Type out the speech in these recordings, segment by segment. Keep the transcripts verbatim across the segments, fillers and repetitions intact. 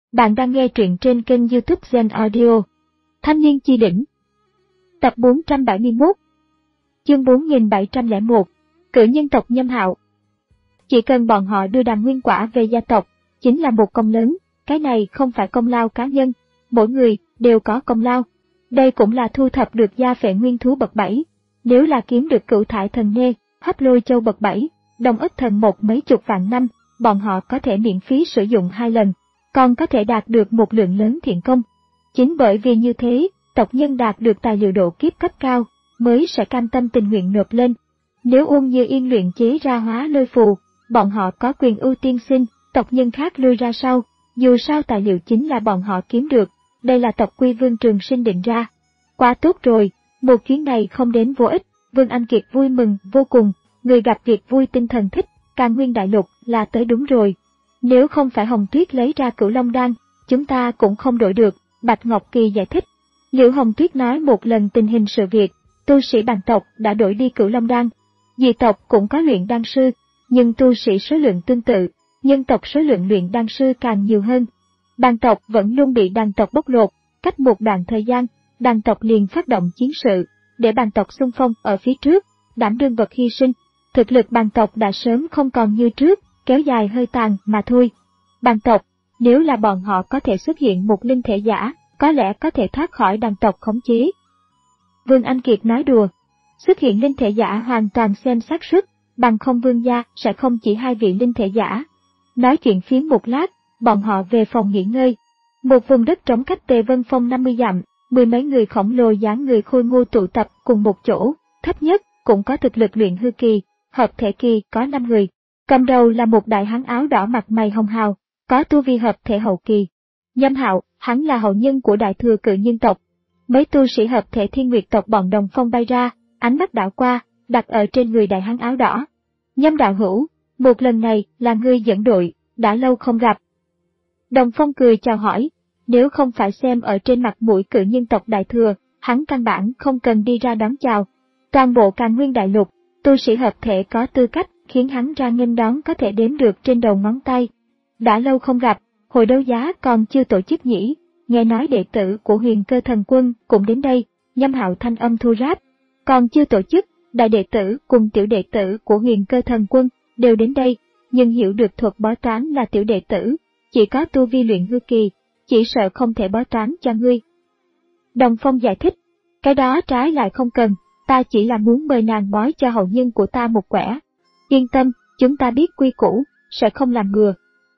Bạn đang nghe truyện trên kênh YouTube Zen Audio. Thanh niên chi đỉnh. Tập bốn trăm bảy mươi mốt. Chương bốn nghìn bảy trăm lẻ một. Cử nhân tộc Nhâm Hạo. Chỉ cần bọn họ đưa đàn nguyên quả về gia tộc, chính là một công lớn, cái này không phải công lao cá nhân, mỗi người đều có công lao. Đây cũng là thu thập được gia phệ nguyên thú bậc bảy, nếu là kiếm được cửu thải thần nê, hấp lôi châu bậc bảy, đồng ức thần một mấy chục vạn năm, bọn họ có thể miễn phí sử dụng hai lần, còn có thể đạt được một lượng lớn thiện công. Chính bởi vì như thế, tộc nhân đạt được tài liệu độ kiếp cấp cao, mới sẽ cam tâm tình nguyện nộp lên. Nếu Uông Như Yên luyện chế ra hóa lôi phù, bọn họ có quyền ưu tiên xin, tộc nhân khác lui ra sau, dù sao tài liệu chính là bọn họ kiếm được, đây là tộc quy Vương Trường Sinh định ra. Quá tốt rồi, một chuyến này không đến vô ích, Vương Anh Kiệt vui mừng vô cùng, người gặp việc vui tinh thần thích, Càn Nguyên Đại Lục là tới đúng rồi. Nếu không phải Hồng Tuyết lấy ra Cửu Long Đan, chúng ta cũng không đổi được, Bạch Ngọc Kỳ giải thích. Liễu Hồng Tuyết nói một lần tình hình sự việc, tu sĩ bản tộc đã đổi đi Cửu Long Đan. Dị tộc cũng có luyện đan sư, nhưng tu sĩ số lượng tương tự, nhân tộc số lượng luyện đan sư càng nhiều hơn. Bản tộc vẫn luôn bị đàn tộc bóc lột, cách một đoạn thời gian, đàn tộc liền phát động chiến sự, để bản tộc xung phong ở phía trước, đảm đương vật hy sinh. Thực lực bản tộc đã sớm không còn như trước, kéo dài hơi tàn mà thôi. Bản tộc, nếu là bọn họ có thể xuất hiện một linh thể giả, có lẽ có thể thoát khỏi đàn tộc khống chế. Vương Anh Kiệt nói đùa, xuất hiện linh thể giả hoàn toàn xem xác suất, bằng không Vương gia sẽ không chỉ hai vị linh thể giả. Nói chuyện phiếm một lát, bọn họ về phòng nghỉ ngơi. Một vùng đất trống cách Tề Vân Phong năm mươi dặm, mười mấy người khổng lồ dáng người khôi ngô tụ tập cùng một chỗ, thấp nhất cũng có thực lực luyện hư kỳ, hợp thể kỳ có năm người. Cầm đầu là một đại hán áo đỏ mặt mày hồng hào, có tu vi hợp thể hậu kỳ. Nhâm Hạo, hắn là hậu nhân của đại thừa cự nhân tộc. Mấy tu sĩ hợp thể thiên nguyệt tộc bọn Đồng Phong bay ra, ánh mắt đảo qua, đặt ở trên người đại hán áo đỏ. Nhâm đạo hữu, một lần này là ngươi dẫn đội, đã lâu không gặp. Đồng Phong cười chào hỏi, nếu không phải xem ở trên mặt mũi cự nhân tộc đại thừa, hắn căn bản không cần đi ra đón chào. Toàn bộ Càn Nguyên Đại Lục, tu sĩ hợp thể có tư cách khiến hắn ra nghênh đón có thể đếm được trên đầu ngón tay. Đã lâu không gặp, hội đấu giá còn chưa tổ chức nhỉ, nghe nói đệ tử của Huyền Cơ Thần Quân cũng đến đây, Nhâm Hạo thanh âm thu ráp. Còn chưa tổ chức, đại đệ tử cùng tiểu đệ tử của Huyền Cơ Thần Quân đều đến đây, nhưng hiểu được thuật bói toán là tiểu đệ tử, chỉ có tu vi luyện hư kỳ, chỉ sợ không thể bói toán cho ngươi. Đồng Phong giải thích, cái đó trái lại không cần, ta chỉ là muốn mời nàng bói cho hậu nhân của ta một quẻ. Yên tâm, chúng ta biết quy củ, sẽ không làm bừa.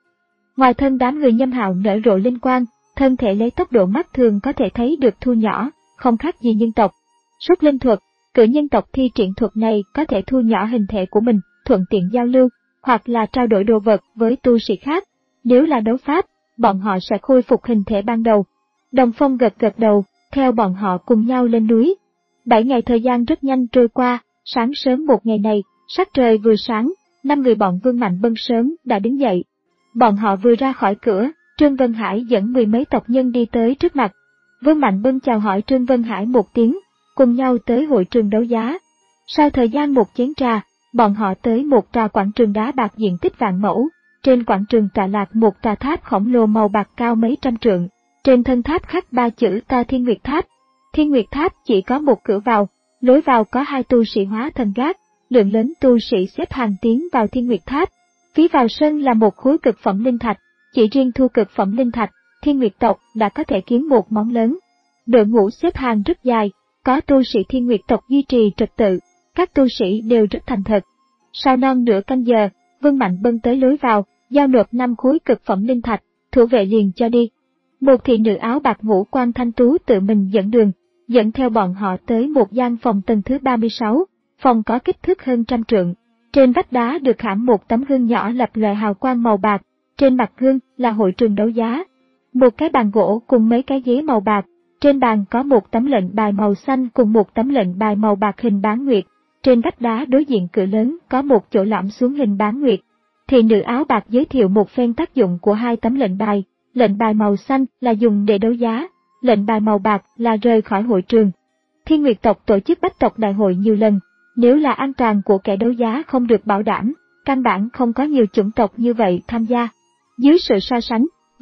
Ngoài thân đám người Nhâm Hạo nở rộ linh quang, thân thể lấy tốc độ mắt thường có thể thấy được thu nhỏ, không khác gì nhân tộc. Súc linh thuật, cử nhân tộc thi triển thuật này có thể thu nhỏ hình thể của mình, thuận tiện giao lưu, hoặc là trao đổi đồ vật với tu sĩ khác. Nếu là đấu pháp, bọn họ sẽ khôi phục hình thể ban đầu. Đồng Phong gật gật đầu, theo bọn họ cùng nhau lên núi. Bảy ngày thời gian rất nhanh trôi qua, sáng sớm một ngày này, sắc trời vừa sáng, năm người bọn Vương Mạnh Bân sớm đã đứng dậy. Bọn họ vừa ra khỏi cửa, Trương Vân Hải dẫn mười mấy tộc nhân đi tới trước mặt. Vương Mạnh Bân chào hỏi Trương Vân Hải một tiếng, cùng nhau tới hội trường đấu giá. Sau thời gian một chén trà, bọn họ tới một tòa quảng trường đá bạc diện tích vạn mẫu. Trên quảng trường tọa lạc một tòa tháp khổng lồ màu bạc cao mấy trăm trượng. Trên thân tháp khắc ba chữ to Thiên Nguyệt Tháp. Thiên Nguyệt Tháp chỉ có một cửa vào, lối vào có hai tu sĩ hóa thần gác, lượng lớn tu sĩ xếp hàng tiến vào Thiên Nguyệt Tháp. Phía vào sân là một khối cực phẩm linh thạch, chỉ riêng thu cực phẩm linh thạch, Thiên Nguyệt tộc đã có thể kiếm một món lớn. Đội ngũ xếp hàng rất dài, có tu sĩ Thiên Nguyệt tộc duy trì trật tự, các tu sĩ đều rất thành thật. Sau non nửa canh giờ, Vương Mạnh Bân tới lối vào, giao nộp năm khối cực phẩm linh thạch, thủ vệ liền cho đi. Một thị nữ áo bạc ngũ quan thanh tú tự mình dẫn đường, dẫn theo bọn họ tới một gian phòng tầng thứ ba mươi sáu, phòng có kích thước hơn trăm trượng. Trên vách đá được khảm một tấm gương nhỏ lập lòe hào quang màu bạc, trên mặt gương là hội trường đấu giá. Một cái bàn gỗ cùng mấy cái ghế màu bạc, trên bàn có một tấm lệnh bài màu xanh cùng một tấm lệnh bài màu bạc hình bán nguyệt. Trên vách đá đối diện cửa lớn có một chỗ lõm xuống hình bán nguyệt. Thị nữ áo bạc giới thiệu một phen tác dụng của hai tấm lệnh bài, lệnh bài màu xanh là dùng để đấu giá, lệnh bài màu bạc là rời khỏi hội trường. Thiên Nguyệt tộc tổ chức bách tộc đại hội nhiều lần, nếu là an toàn của kẻ đấu giá không được bảo đảm, căn bản không có nhiều chủng tộc như vậy tham gia. Dưới sự so sánh,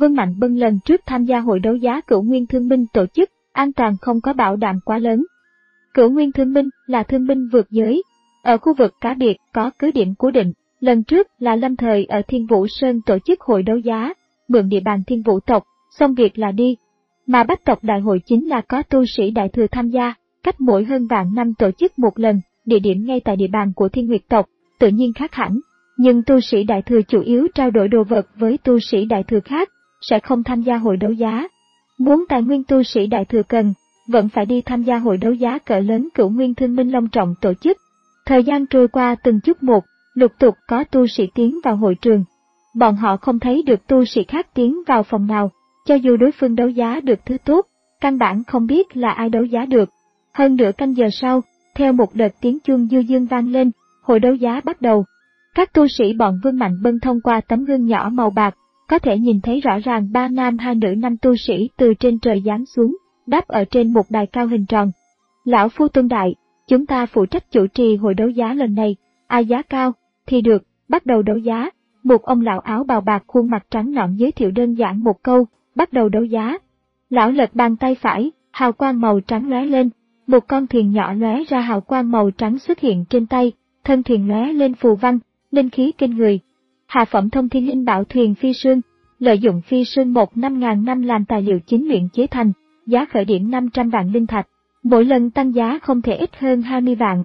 Vương Mạnh Bân lần trước tham gia hội đấu giá Cửu Nguyên Thương Binh tổ chức, an toàn không có bảo đảm quá lớn. Cửu Nguyên Thương Binh là thương binh vượt giới, ở khu vực cá biệt có cứ điểm cố định. Lần trước là Lâm Thời ở Thiên Vũ Sơn tổ chức hội đấu giá, mượn địa bàn Thiên Vũ tộc, xong việc là đi. Mà Bách tộc đại hội chính là có tu sĩ đại thừa tham gia, cách mỗi hơn vạn năm tổ chức một lần, địa điểm ngay tại địa bàn của Thiên Nguyệt tộc, tự nhiên khác hẳn. Nhưng tu sĩ đại thừa chủ yếu trao đổi đồ vật với tu sĩ đại thừa khác, sẽ không tham gia hội đấu giá. Muốn tài nguyên tu sĩ đại thừa cần, vẫn phải đi tham gia hội đấu giá cỡ lớn Cửu Nguyên Thương Binh long trọng tổ chức. Thời gian trôi qua từng chút một, lục tục có tu sĩ tiến vào hội trường. Bọn họ không thấy được tu sĩ khác tiến vào phòng nào, cho dù đối phương đấu giá được thứ tốt, căn bản không biết là ai đấu giá được. Hơn nửa canh giờ sau, theo một đợt tiếng chuông du dương vang lên, hội đấu giá bắt đầu. Các tu sĩ bọn Vương Mạnh Bân thông qua tấm gương nhỏ màu bạc, có thể nhìn thấy rõ ràng ba nam hai nữ năm tu sĩ từ trên trời giáng xuống, đáp ở trên một đài cao hình tròn. Lão Phu Tôn Đại, chúng ta phụ trách chủ trì hội đấu giá lần này, ai giá cao, thì được, bắt đầu đấu giá. Một ông lão áo bào bạc khuôn mặt trắng nõn giới thiệu đơn giản một câu, bắt đầu đấu giá. Lão lật bàn tay phải, hào quang màu trắng lóe lên, một con thuyền nhỏ lóe ra hào quang màu trắng xuất hiện trên tay, thân thuyền lóe lên phù văn, linh khí kinh người. Hạ phẩm thông thiên linh bảo thuyền phi sương, lợi dụng phi sương một năm ngàn năm làm tài liệu chính luyện chế thành, giá khởi điểm năm trăm vạn linh thạch, mỗi lần tăng giá không thể ít hơn hai mươi vạn.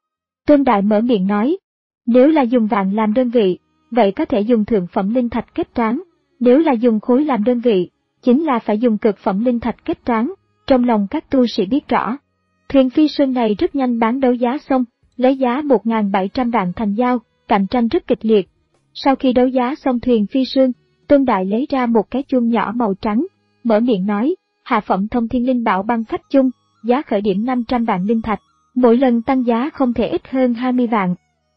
Tôn Đại mở miệng nói, nếu là dùng vạn làm đơn vị, vậy có thể dùng thượng phẩm linh thạch kết toán, nếu là dùng khối làm đơn vị, chính là phải dùng cực phẩm linh thạch kết toán, trong lòng các tu sĩ biết rõ. Thuyền phi sương này rất nhanh bán đấu giá xong, lấy giá một nghìn bảy trăm vạn thành giao, cạnh tranh rất kịch liệt. Sau khi đấu giá xong thuyền phi sương, Tôn Đại lấy ra một cái chuông nhỏ màu trắng, mở miệng nói, hạ phẩm thông thiên linh bảo băng phách chung, giá khởi điểm năm trăm vạn linh thạch, mỗi lần tăng giá không thể ít hơn hai mươi vạn.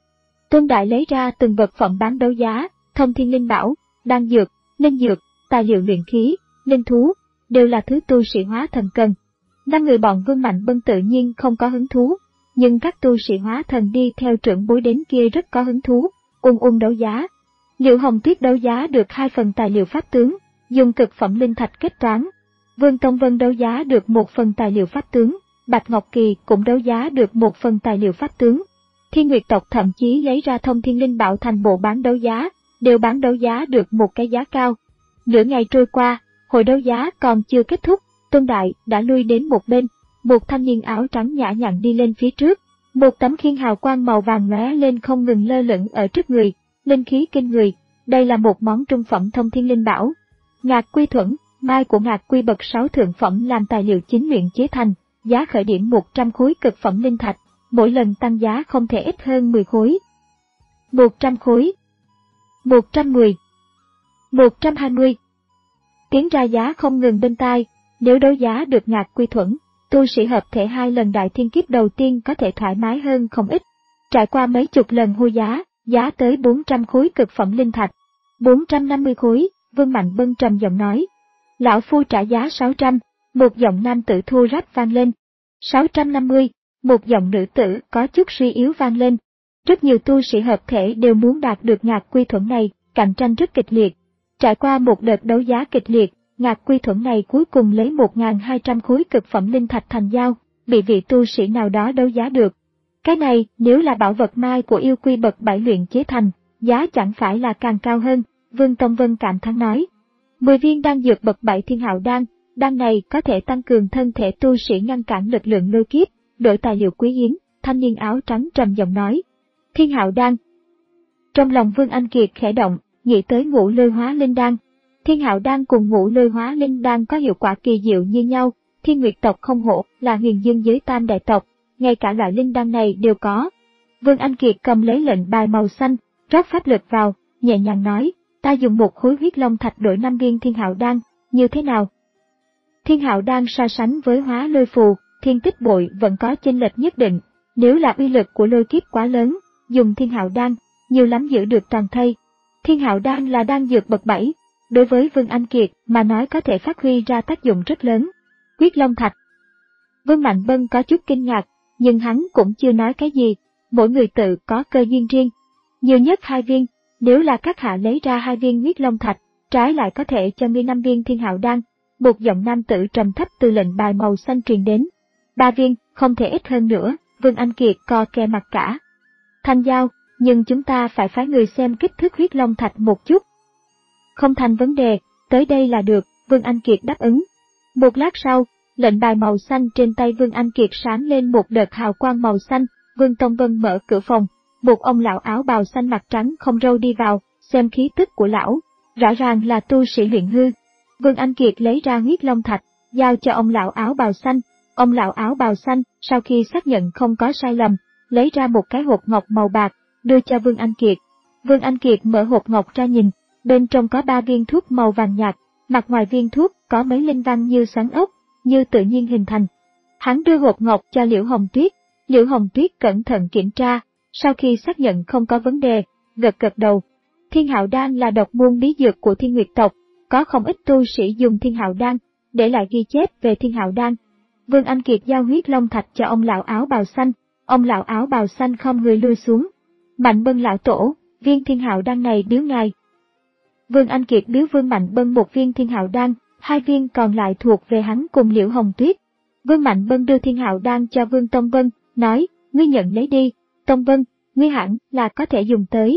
Tôn Đại lấy ra từng vật phẩm bán đấu giá, thông thiên linh bảo, đan dược, linh dược, tài liệu luyện khí, linh thú, đều là thứ tu sĩ hóa thần cần. Năm người bọn Vương Mạnh Bân tự nhiên không có hứng thú, nhưng các tu sĩ hóa thần đi theo trưởng bối đến kia rất có hứng thú, ung ung đấu giá. Liễu Hồng Tuyết đấu giá được hai phần tài liệu pháp tướng, dùng cực phẩm linh thạch kết toán. Vương Tông Vân đấu giá được một phần tài liệu pháp tướng, Bạch Ngọc Kỳ cũng đấu giá được một phần tài liệu pháp tướng. Thiên Nguyệt tộc thậm chí lấy ra thông thiên linh bảo thành bộ bán đấu giá, đều bán đấu giá được một cái giá cao. Nửa ngày trôi qua, hội đấu giá còn chưa kết thúc, Tôn Đại đã lui đến một bên, một thanh niên áo trắng nhã nhặn đi lên phía trước, một tấm khiên hào quang màu vàng lóe lên không ngừng lơ lửng ở trước người, linh khí kinh người. Đây là một món trung phẩm thông thiên linh bảo. Ngạc Quy Thuẫn, mai của Ngạc Quy bậc sáu thượng phẩm làm tài liệu chính luyện chế thành, giá khởi điểm một trăm khối cực phẩm linh thạch, mỗi lần tăng giá không thể ít hơn mười khối. một trăm khối, một trăm mười, một trăm hai mươi. Tiếng ra giá không ngừng bên tai, nếu đấu giá được Ngạc Quy Thuẫn, tu sĩ hợp thể hai lần đại thiên kiếp đầu tiên có thể thoải mái hơn không ít. Trải qua mấy chục lần hô giá, giá tới bốn trăm khối cực phẩm linh thạch. bốn trăm năm mươi khối, Vương Mạnh Bân trầm giọng nói. Lão Phu trả giá sáu trăm, một giọng nam tử thô ráp vang lên. sáu trăm năm mươi, một giọng nữ tử có chút suy yếu vang lên. Rất nhiều tu sĩ hợp thể đều muốn đạt được Ngạc Quy Thuẫn này, cạnh tranh rất kịch liệt. Trải qua một đợt đấu giá kịch liệt, Ngạc Quy Thuẫn này cuối cùng lấy một nghìn hai trăm khối cực phẩm linh thạch thành giao, bị vị tu sĩ nào đó đấu giá được. Cái này, nếu là bảo vật mai của yêu quy bậc bảy luyện chế thành, giá chẳng phải là càng cao hơn, Vương Tông Vân cảm thán nói. mười viên đan dược bậc bảy thiên hạo đan, đan này có thể tăng cường thân thể tu sĩ ngăn cản lực lượng lôi kiếp, đổi tài liệu quý hiếm, thanh niên áo trắng trầm giọng nói. Thiên hạo đan. Trong lòng Vương Anh Kiệt khẽ động, nghĩ tới ngũ lôi hóa linh đan. Thiên hạo đan cùng ngũ lôi hóa linh đan có hiệu quả kỳ diệu như nhau, Thiên Nguyệt tộc không hổ là huyền dương giới tam đại tộc, ngay cả loại linh đan này đều có. Vương Anh Kiệt cầm lấy lệnh bài màu xanh, rót pháp lực vào, nhẹ nhàng nói, ta dùng một khối huyết long thạch đổi năm viên thiên hạo đan, như thế nào? Thiên hạo đan so sánh với hóa lôi phù, thiên tích bội vẫn có chênh lệch nhất định, nếu là uy lực của lôi kiếp quá lớn, dùng thiên hạo đan, nhiều lắm giữ được toàn thây. Thiên hạo đan là đan dược bậc bảy, đối với Vương Anh Kiệt mà nói có thể phát huy ra tác dụng rất lớn. Huyết long thạch. Vương Mạnh Bân có chút kinh ngạc, nhưng hắn cũng chưa nói cái gì, mỗi người tự có cơ duyên riêng. Nhiều nhất hai viên, nếu là các hạ lấy ra hai viên huyết long thạch, trái lại có thể cho ngươi năm viên thiên hạo đan. Một giọng nam tử trầm thấp từ lệnh bài màu xanh truyền đến. Ba viên, không thể ít hơn nữa, Vương Anh Kiệt co ke mặt cả. Thành giao, nhưng chúng ta phải phái người xem kích thước huyết long thạch một chút. Không thành vấn đề, tới đây là được, Vương Anh Kiệt đáp ứng. Một lát sau, lệnh bài màu xanh trên tay Vương Anh Kiệt sáng lên một đợt hào quang màu xanh, Vương Tông Vân mở cửa phòng, một ông lão áo bào xanh mặt trắng không râu đi vào, xem khí tức của lão, rõ ràng là tu sĩ luyện hư. Vương Anh Kiệt lấy ra huyết long thạch, giao cho ông lão áo bào xanh. Ông lão áo bào xanh, sau khi xác nhận không có sai lầm, lấy ra một cái hộp ngọc màu bạc, đưa cho Vương Anh Kiệt. Vương Anh Kiệt mở hộp ngọc ra nhìn, bên trong có ba viên thuốc màu vàng nhạt, mặt ngoài viên thuốc có mấy linh văn như xoắn ốc, như tự nhiên hình thành. Hắn đưa hộp ngọc cho Liễu Hồng Tuyết, Liễu Hồng Tuyết cẩn thận kiểm tra, sau khi xác nhận không có vấn đề, gật gật đầu. Thiên hạo đan là độc môn bí dược của Thiên Nguyệt tộc, có không ít tu sĩ dùng thiên hạo đan, để lại ghi chép về thiên hạo đan. Vương Anh Kiệt giao huyết long thạch cho ông lão áo bào xanh, ông lão áo bào xanh không người lui xuống. Mạnh Bân lão tổ, viên thiên hạo đan này biếu ngài. Vương Anh Kiệt biếu Vương Mạnh Bân một viên thiên hạo đan, hai viên còn lại thuộc về hắn cùng Liễu Hồng Tuyết. Vương Mạnh Bân đưa thiên hạo đan cho Vương Tông Vân, nói, ngươi nhận lấy đi, Tông Vân, ngươi hẳn là có thể dùng tới.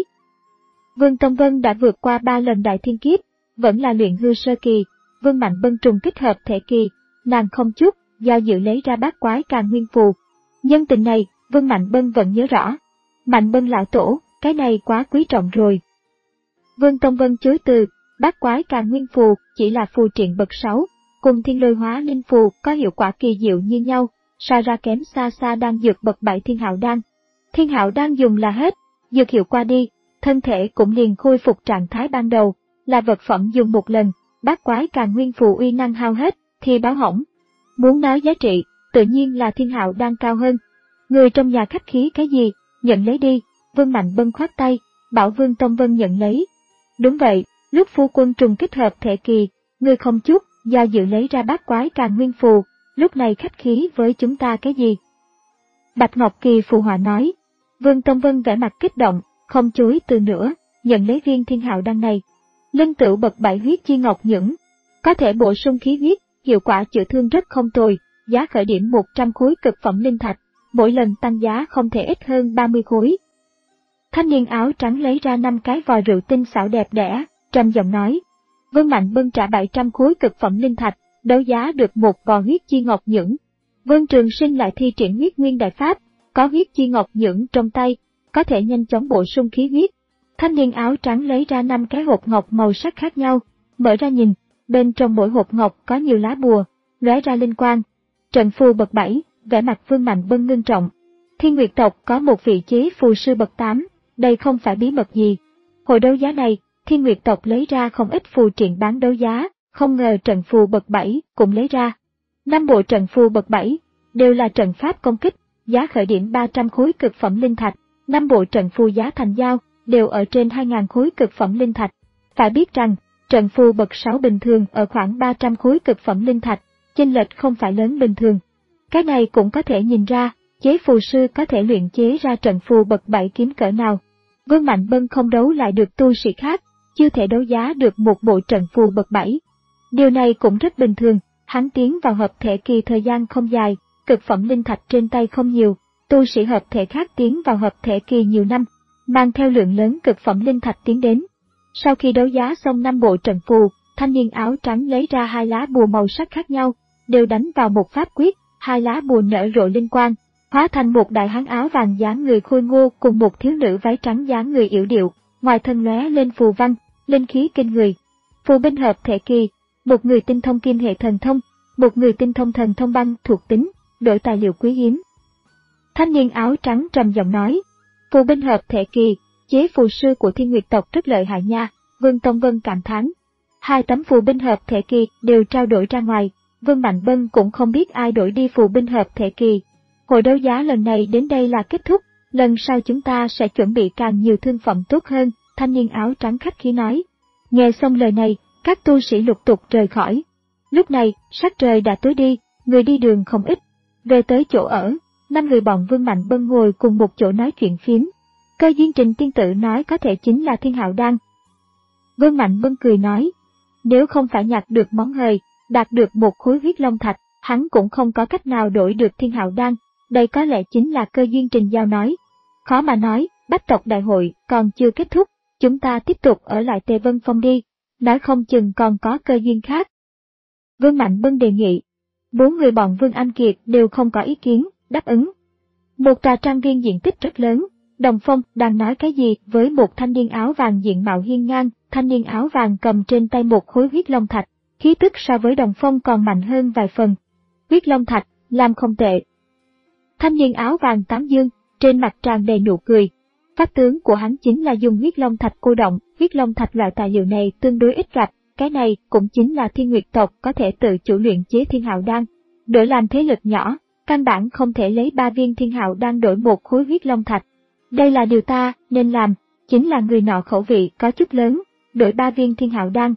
Vương Tông Vân đã vượt qua ba lần đại thiên kiếp, vẫn là luyện hư sơ kỳ, Vương Mạnh Bân trùng kích hợp thể kỳ, nàng không chút do dự lấy ra bát quái càn nguyên phù. Nhân tình này, Vương Mạnh Bân vẫn nhớ rõ. Mạnh Bân lão tổ, cái này quá quý trọng rồi. Vương Tông Vân chối từ, bát quái càn nguyên phù chỉ là phù triện bậc sáu, cùng thiên lôi hóa linh phù có hiệu quả kỳ diệu như nhau, so ra kém xa xa đan dược bậc bảy thiên hạo đan. Thiên hạo đan dùng là hết, dược hiệu qua đi, thân thể cũng liền khôi phục trạng thái ban đầu, là vật phẩm dùng một lần, bát quái càn nguyên phù uy năng hao hết, thì báo hỏng. Muốn nói giá trị, tự nhiên là thiên hạo đan cao hơn. Người trong nhà khách khí cái gì, nhận lấy đi, Vương Mạnh Bân khoát tay, bảo Vương Tông Vân nhận lấy. Đúng vậy, lúc phu quân trùng kích hợp thể kỳ, người không chút do dự lấy ra bát quái càn nguyên phù, lúc này khách khí với chúng ta cái gì? Bạch Ngọc Kỳ phù hòa nói. Vương Tông Vân vẻ mặt kích động, không chối từ nữa, nhận lấy viên thiên hạo đan này. Linh tửu bậc bảy huyết chi ngọc nhưỡng, có thể bổ sung khí huyết, hiệu quả chữa thương rất không tồi, giá khởi điểm một trăm khối cực phẩm linh thạch, mỗi lần tăng giá không thể ít hơn ba mươi khối. Thanh niên áo trắng lấy ra năm cái vò rượu tinh xảo đẹp đẽ, trầm giọng nói. Vương Mạnh Bân trả bảy trăm khối cực phẩm linh thạch, đấu giá được một vò huyết chi ngọc nhưỡng. Vương Trường Sinh lại thi triển huyết nguyên đại pháp, có huyết chi ngọc nhưỡng trong tay, có thể nhanh chóng bổ sung khí huyết. Thanh niên áo trắng lấy ra năm cái hộp ngọc màu sắc khác nhau, mở ra nhìn, bên trong mỗi hộp ngọc có nhiều lá bùa, lóe ra linh quang. Trận phù bậc bảy, vẻ mặt Vương Mạnh Bân ngưng trọng. Thiên Nguyệt tộc có một vị chế phù sư bậc tám, đây không phải bí mật gì. Hồi đấu giá này, Thiên Nguyệt tộc lấy ra không ít phù triện bán đấu giá, không ngờ trận phù bậc bảy cũng lấy ra. Năm bộ trận phù bậc bảy đều là trận pháp công kích, giá khởi điểm ba trăm khối cực phẩm linh thạch, năm bộ trận phù giá thành giao đều ở trên hai nghìn khối cực phẩm linh thạch. Phải biết rằng, trận phù bậc sáu bình thường ở khoảng ba trăm khối cực phẩm linh thạch, chênh lệch không phải lớn bình thường. Cái này cũng có thể nhìn ra, chế phù sư có thể luyện chế ra trận phù bậc bảy kiếm cỡ nào. Vương Mạnh Bân không đấu lại được tu sĩ khác, chưa thể đấu giá được một bộ trận phù bậc bảy. Điều này cũng rất bình thường, hắn tiến vào hợp thể kỳ thời gian không dài, cực phẩm linh thạch trên tay không nhiều, tu sĩ hợp thể khác tiến vào hợp thể kỳ nhiều năm, mang theo lượng lớn cực phẩm linh thạch tiến đến. Sau khi đấu giá xong năm bộ trận phù, thanh niên áo trắng lấy ra hai lá bùa màu sắc khác nhau, đều đánh vào một pháp quyết, hai lá bùa nở rộ linh quang, hóa thành một đại hán áo vàng dáng người khôi ngô cùng một thiếu nữ váy trắng dáng người yểu điệu, ngoài thân lóe lên phù văn, linh khí kinh người. Phù binh hợp thể kỳ, một người tinh thông kim hệ thần thông, một người tinh thông thần thông băng thuộc tính, đổi tài liệu quý hiếm. Thanh niên áo trắng trầm giọng nói, phù binh hợp thể kỳ, chế phù sư của Thiên Nguyệt tộc rất lợi hại nha, Vương Tông Vân cảm thán. Hai tấm phù binh hợp thể kỳ đều trao đổi ra ngoài, Vương Mạnh Bân cũng không biết ai đổi đi phù binh hợp thể kỳ. Hội đấu giá lần này đến đây là kết thúc, lần sau chúng ta sẽ chuẩn bị càng nhiều thương phẩm tốt hơn, thanh niên áo trắng khách khí nói. Nghe xong lời này, các tu sĩ lục tục rời khỏi. Lúc này, sắc trời đã tối đi, người đi đường không ít. Về tới chỗ ở, năm người bọn Vương Mạnh Bân ngồi cùng một chỗ nói chuyện phiếm. Cơ duyên Trình tiên tử nói có thể chính là thiên hạo đan. Vương Mạnh Bân cười nói, Nếu không phải nhặt được món hời, đạt được một khối huyết long thạch, hắn cũng không có cách nào đổi được thiên hạo đan. Đây có lẽ chính là cơ duyên Trình Giao nói. Khó mà nói, bách tộc đại hội còn chưa kết thúc, chúng ta tiếp tục ở lại Tề Vân Phong đi, nói không chừng còn có cơ duyên khác. Vương Mạnh Bân đề nghị. Bốn người bọn Vương Anh Kiệt đều không có ý kiến, đáp ứng. Một tòa trang viên diện tích rất lớn, Đồng Phong đang nói cái gì với một thanh niên áo vàng diện mạo hiên ngang, thanh niên áo vàng cầm trên tay một khối huyết long thạch, khí tức so với Đồng Phong còn mạnh hơn vài phần. Huyết long thạch, làm không tệ. Thanh niên áo vàng tán dương, trên mặt tràn đầy nụ cười. Pháp tướng của hắn chính là dùng huyết long thạch cô động, huyết long thạch loại tài liệu này tương đối ít gặp, cái này cũng chính là Thiên Nguyệt tộc có thể tự chủ luyện chế thiên hạo đan. Đổi làm thế lực nhỏ, căn bản không thể lấy ba viên thiên hạo đan đổi một khối huyết long thạch. Đây là điều ta nên làm, chính là người nọ khẩu vị có chút lớn, đổi ba viên thiên hạo đan.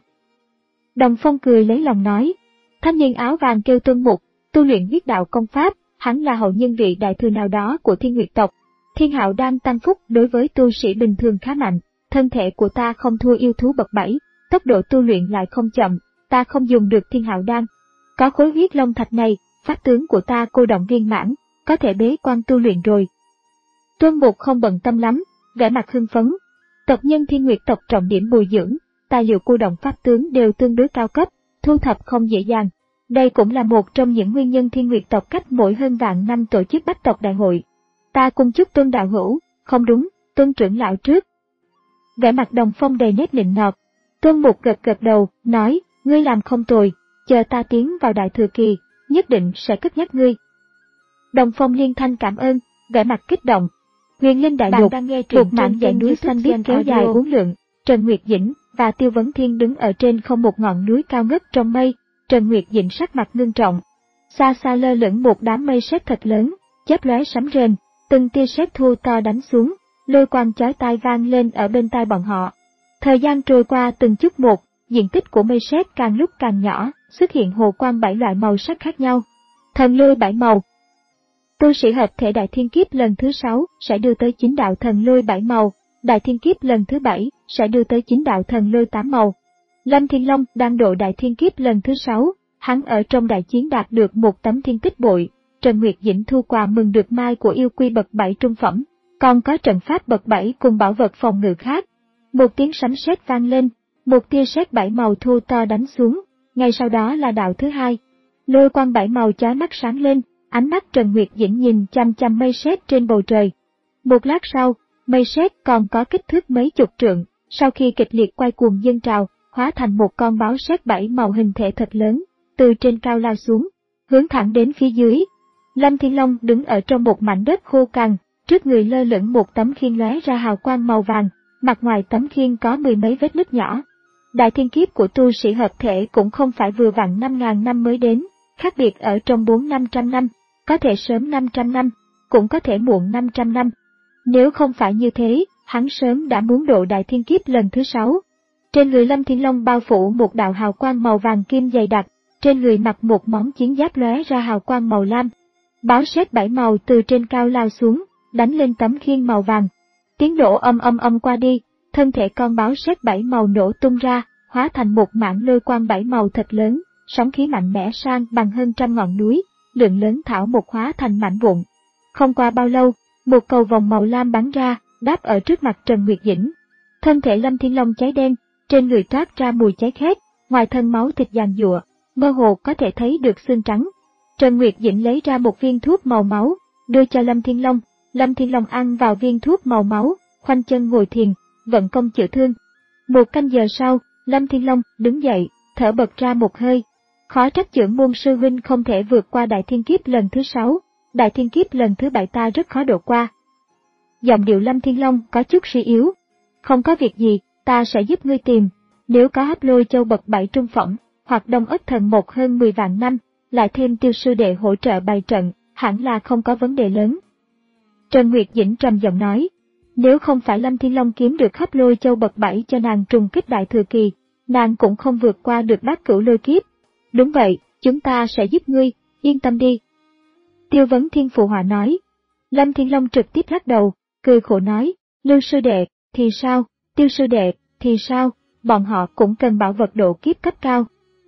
Đồng Phong cười lấy lòng nói, thanh niên áo vàng kêu Tuân Mục, tu luyện huyết đạo công pháp, hắn là hậu nhân vị đại thừa nào đó của Thiên Nguyệt tộc. Thiên hạo đan tăng phúc đối với tu sĩ bình thường khá mạnh, thân thể của ta không thua yêu thú bậc bảy, tốc độ tu luyện lại không chậm, ta không dùng được thiên hạo đan. Có khối huyết long thạch này, pháp tướng của ta cô động viên mãn, có thể bế quan tu luyện rồi. Tuân Mục không bận tâm lắm, vẻ mặt hưng phấn. Tộc nhân Thiên Nguyệt tộc trọng điểm bồi dưỡng, tài liệu cô động pháp tướng đều tương đối cao cấp, thu thập không dễ dàng. Đây cũng là một trong những nguyên nhân Thiên Nguyệt tộc cách mỗi hơn vạn năm tổ chức bách tộc đại hội. Ta cung chúc Tuân đạo hữu, không đúng, Tuân trưởng lão trước. Vẻ mặt Đồng Phong đầy nét nịnh nọt. Tuân Mục gật gật đầu, nói, ngươi làm không tồi, chờ ta tiến vào đại thừa kỳ, nhất định sẽ cất nhắc ngươi. Đồng Phong liên thanh cảm ơn, vẻ mặt kích động. Huyền Linh Đại Lục, một mảng dãy núi xanh biếc kéo dài uốn lượn, Trần Nguyệt Dĩnh và Tiêu Vấn Thiên đứng ở trên không một ngọn núi cao ngất trong mây, Trần Nguyệt Dĩnh sắc mặt ngưng trọng. Xa xa lơ lửng một đám mây sét thật lớn, chớp lóe sấm rền, từng tia sét thu to đánh xuống, lôi quang chói tai vang lên ở bên tai bọn họ. Thời gian trôi qua từng chút một, diện tích của mây sét càng lúc càng nhỏ, xuất hiện hồ quang bảy loại màu sắc khác nhau. Thần lôi bảy màu. Tu sĩ hợp thể Đại Thiên Kiếp lần thứ sáu sẽ đưa tới chín đạo thần lôi bảy màu, Đại Thiên Kiếp lần thứ bảy sẽ đưa tới chín đạo thần lôi tám màu. Lâm Thiên Long đang độ Đại Thiên Kiếp lần thứ sáu, hắn ở trong đại chiến đạt được một tấm thiên tích bội. Trần Nguyệt Dĩnh thu quà mừng được mai của yêu quy bậc bảy trung phẩm, còn có trận pháp bậc bảy cùng bảo vật phòng ngự khác. Một tiếng sấm sét vang lên, một tia sét bảy màu thu to đánh xuống, ngay sau đó là đạo thứ hai. Lôi quang bảy màu chói mắt sáng lên, ánh mắt Trần Nguyệt Dĩnh nhìn chăm chăm mây sét trên bầu trời. Một lát sau, mây sét còn có kích thước mấy chục trượng, sau khi kịch liệt quay cuồng dâng trào, hóa thành một con báo sét bảy màu hình thể thật lớn, từ trên cao lao xuống, hướng thẳng đến phía dưới. Lâm Thiên Long đứng ở trong một mảnh đất khô cằn, trước người lơ lửng một tấm khiên lóe ra hào quang màu vàng, mặt ngoài tấm khiên có mười mấy vết nứt nhỏ. Đại thiên kiếp của tu sĩ hợp thể cũng không phải vừa vặn năm ngàn năm mới đến, khác biệt ở trong bốn năm trăm năm, có thể sớm năm trăm năm, cũng có thể muộn năm trăm năm. Nếu không phải như thế, hắn sớm đã muốn độ đại thiên kiếp lần thứ sáu. Trên người Lâm Thiên Long bao phủ một đạo hào quang màu vàng kim dày đặc, trên người mặc một món chiến giáp lóe ra hào quang màu lam. Báo sét bảy màu từ trên cao lao xuống, đánh lên tấm khiên màu vàng. Tiếng nổ âm âm âm qua đi, thân thể con báo sét bảy màu nổ tung ra, hóa thành một mảng lôi quang bảy màu thật lớn, sóng khí mạnh mẽ sang bằng hơn trăm ngọn núi, lượng lớn thảo mộc hóa thành mảnh vụn. Không qua bao lâu, một cầu vòng màu lam bắn ra, đáp ở trước mặt Trần Nguyệt Dĩnh. Thân thể Lâm Thiên Long cháy đen, trên người toát ra mùi cháy khét, ngoài thân máu thịt giàn giụa, mơ hồ có thể thấy được xương trắng. Trần Nguyệt Dĩnh lấy ra một viên thuốc màu máu, đưa cho Lâm Thiên Long. Lâm Thiên Long ăn vào viên thuốc màu máu, khoanh chân ngồi thiền, vận công chữa thương. Một canh giờ sau, Lâm Thiên Long đứng dậy, thở bật ra một hơi. Khó trách trưởng môn sư huynh không thể vượt qua đại thiên kiếp lần thứ sáu, đại thiên kiếp lần thứ bảy ta rất khó độ qua. Giọng điệu Lâm Thiên Long có chút suy yếu. Không có việc gì, ta sẽ giúp ngươi tìm. Nếu có hấp lôi châu bậc bảy trung phẩm, hoặc đông ất thần một hơn mười vạn năm, lại thêm Tiêu sư đệ hỗ trợ bày trận, hẳn là không có vấn đề lớn. Trần Nguyệt Dĩnh trầm giọng nói, nếu không phải Lâm Thiên Long kiếm được hấp lôi châu bậc bảy cho nàng trùng kích đại thừa kỳ, nàng cũng không vượt qua được bát cửu lôi kiếp. Đúng vậy, chúng ta sẽ giúp ngươi, yên tâm đi. Tiêu Vấn Thiên phụ họa nói. Lâm Thiên Long trực tiếp lắc đầu, cười khổ nói, Lưu sư đệ, thì sao, Tiêu sư đệ, thì sao, bọn họ cũng cần bảo vật độ kiếp cấp cao.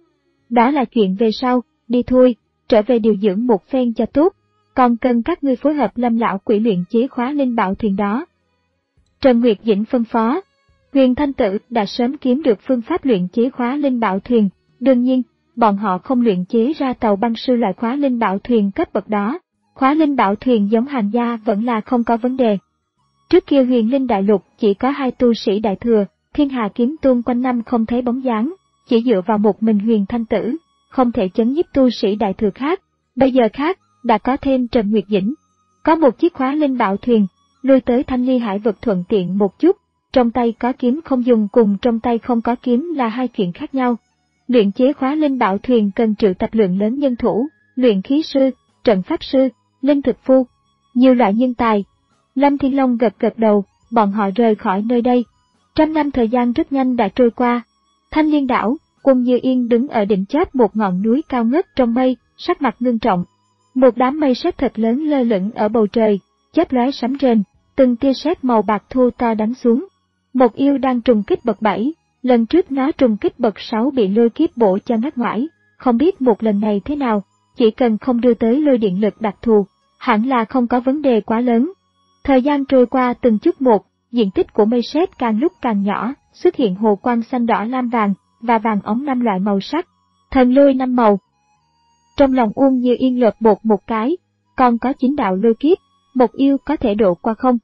Đó là chuyện về sau, đi thôi, trở về điều dưỡng một phen cho tốt, còn cần các ngươi phối hợp Lâm lão quỷ luyện chế khóa linh bảo thuyền đó. Trần Nguyệt Dĩnh phân phó. Huyền Thanh Tử đã sớm kiếm được phương pháp luyện chế khóa linh bảo thuyền, đương nhiên, bọn họ không luyện chế ra tàu băng sư loại khóa linh bảo thuyền cấp bậc đó. Khóa linh bảo thuyền giống hàng gia vẫn là không có vấn đề. Trước kia Huyền Linh Đại Lục chỉ có hai tu sĩ đại thừa, Thiên Hà Kiếm Tôn quanh năm không thấy bóng dáng, chỉ dựa vào một mình Huyền Thanh Tử, không thể chấn nhiếp tu sĩ đại thừa khác. Bây giờ khác, đã có thêm Trần Nguyệt Dĩnh. Có một chiếc khóa linh bảo thuyền, lui tới Thanh Ly Hải vực thuận tiện một chút, trong tay có kiếm không dùng cùng trong tay không có kiếm là hai chuyện khác nhau. Luyện chế khóa linh bảo thuyền cần triệu tập lượng lớn nhân thủ, luyện khí sư, trận pháp sư, linh thực phu, nhiều loại nhân tài. Lâm Thiên Long gật gật đầu, bọn họ rời khỏi nơi đây. Trăm năm thời gian rất nhanh đã trôi qua. Thanh Liên đảo, Quân Như Yên đứng ở đỉnh chóp một ngọn núi cao ngất trong mây, sắc mặt ngưng trọng. Một đám mây sét thật lớn lơ lửng ở bầu trời, chớp lóe sấm rền, từng tia sét màu bạc thô to đánh xuống. Một yêu đang trùng kích bậc bảy, lần trước nó trùng kích bậc sáu bị lôi kiếp bổ cho ngắt ngoải, không biết một lần này thế nào, chỉ cần không đưa tới lôi điện lực đặc thù, hẳn là không có vấn đề quá lớn. Thời gian trôi qua từng chút một, diện tích của mây sét càng lúc càng nhỏ, xuất hiện hồ quang xanh đỏ lam vàng và vàng óng năm loại màu sắc, thần lôi năm màu. Trong lòng Uông Như Yên lột bột một cái, còn có chín đạo lôi kiếp, một yêu có thể độ qua không?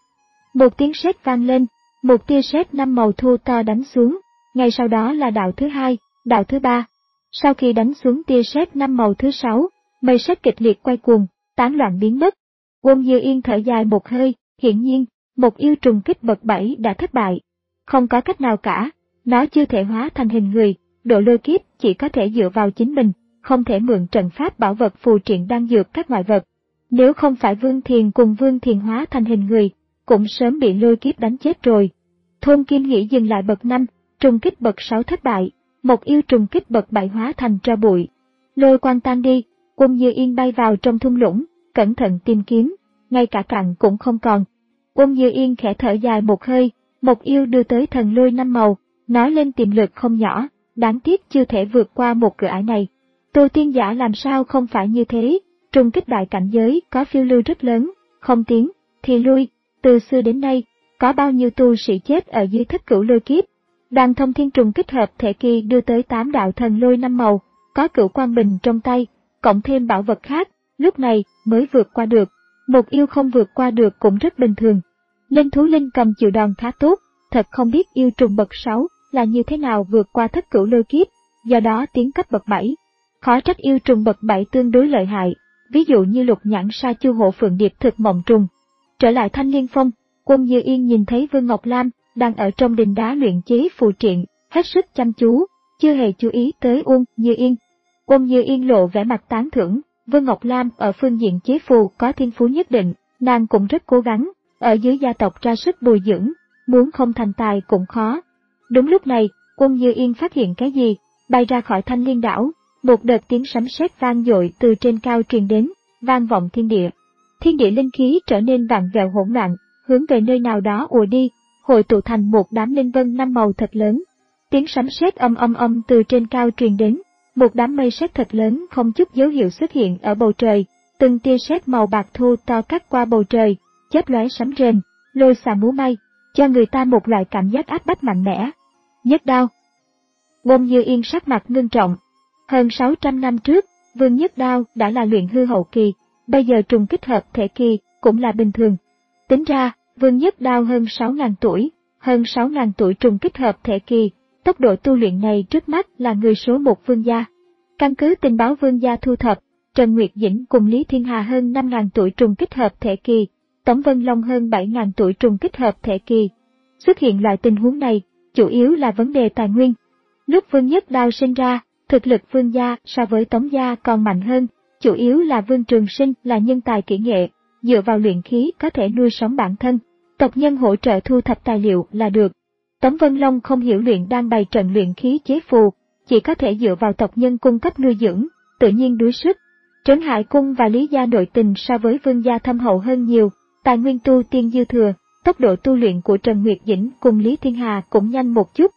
Một tiếng sét vang lên, một tia sét năm màu thô to đánh xuống, ngay sau đó là đạo thứ hai, đạo thứ ba. Sau khi đánh xuống tia sét năm màu thứ sáu, mây sét kịch liệt quay cuồng, tán loạn biến mất. Uông Như Yên thở dài một hơi, hiển nhiên, một yêu trùng kích bậc bảy đã thất bại. Không có cách nào cả, nó chưa thể hóa thành hình người, độ lôi kiếp chỉ có thể dựa vào chính mình, không thể mượn trận pháp bảo vật phù triện đan dược các ngoại vật. Nếu không phải Vương Thiền cùng Vương Thiền hóa thành hình người, cũng sớm bị lôi kiếp đánh chết rồi. Thôn Kim Nghĩ dừng lại bậc năm, trùng kích bậc sáu thất bại, một yêu trùng kích bậc bảy hóa thành tro bụi. Lôi quang tan đi, Uông Như Yên bay vào trong thung lũng, cẩn thận tìm kiếm, ngay cả cặn cũng không còn. Uông Như Yên khẽ thở dài một hơi, một yêu đưa tới thần lôi năm màu, nói lên tiềm lực không nhỏ, đáng tiếc chưa thể vượt qua một cửa ải này. Tô Tiên Giả làm sao không phải như thế, trùng kích đại cảnh giới có phiêu lưu rất lớn, không tiến, thì lui, từ xưa đến nay, có bao nhiêu tu sĩ chết ở dưới thất cửu lôi kiếp. Đoàn Thông Thiên trùng kích hợp thể kỳ đưa tới tám đạo thần lôi năm màu, có cửu quang bình trong tay, cộng thêm bảo vật khác, lúc này mới vượt qua được. Một yêu không vượt qua được cũng rất bình thường. Linh thú linh cầm chịu đòn khá tốt, thật không biết yêu trùng bậc sáu là như thế nào vượt qua thất cửu lôi kiếp, do đó tiến cấp bậc bảy. Khó trách yêu trùng bậc bảy tương đối lợi hại, ví dụ như lục nhãn sa chu hộ phượng điệp thực mộng trùng. Trở lại Thanh Liên Phong, Quân Như Yên nhìn thấy Vương Ngọc Lam đang ở trong đình đá luyện chế phù triện, hết sức chăm chú, chưa hề chú ý tới Uông Như Yên. Uông Như Yên lộ vẻ mặt tán thưởng, Vương Ngọc Lam ở phương diện chế phù có thiên phú nhất định, nàng cũng rất cố gắng, ở dưới gia tộc ra sức bồi dưỡng, muốn không thành tài cũng khó. Đúng lúc này, Quân Như Yên phát hiện cái gì, bay ra khỏi Thanh Liên đảo, một đợt tiếng sấm sét vang dội từ trên cao truyền đến, vang vọng thiên địa. Thiên địa linh khí trở nên vặn vẹo hỗn loạn, hướng về nơi nào đó ùa đi, hội tụ thành một đám linh vân năm màu thật lớn. Tiếng sấm sét âm âm âm từ trên cao truyền đến, một đám mây sét thật lớn không chút dấu hiệu xuất hiện ở bầu trời, từng tia sét màu bạc thô to cắt qua bầu trời, chớp lóe sấm rền, lôi xà múa may, cho người ta một loại cảm giác áp bách mạnh mẽ. Nhất đao. Uông Như Yên sắc mặt ngưng trọng. Hơn sáu trăm năm trước, Vương Nhất Đao đã là luyện hư hậu kỳ, bây giờ trùng kích hợp thể kỳ cũng là bình thường. Tính ra, Vương Nhất Đao hơn sáu nghìn tuổi, hơn sáu nghìn tuổi trùng kích hợp thể kỳ, tốc độ tu luyện này trước mắt là người số một Vương gia. Căn cứ tình báo Vương gia thu thập, Trần Nguyệt Dĩnh cùng Lý Thiên Hà hơn năm nghìn tuổi trùng kích hợp thể kỳ, Tống Vân Long hơn bảy nghìn tuổi trùng kích hợp thể kỳ. Xuất hiện loại tình huống này, chủ yếu là vấn đề tài nguyên. Lúc Vương Nhất Đao sinh ra, thực lực Vương gia so với Tống gia còn mạnh hơn, chủ yếu là Vương Trường Sinh là nhân tài kỹ nghệ, dựa vào luyện khí có thể nuôi sống bản thân, tộc nhân hỗ trợ thu thập tài liệu là được. Tống Vân Long không hiểu luyện đang bày trận luyện khí chế phù, chỉ có thể dựa vào tộc nhân cung cấp nuôi dưỡng, tự nhiên đuối sức. Trấn Hải Cung và Lý gia nội tình so với Vương gia thâm hậu hơn nhiều, tài nguyên tu tiên dư thừa, tốc độ tu luyện của Trần Nguyệt Dĩnh cùng Lý Thiên Hà cũng nhanh một chút.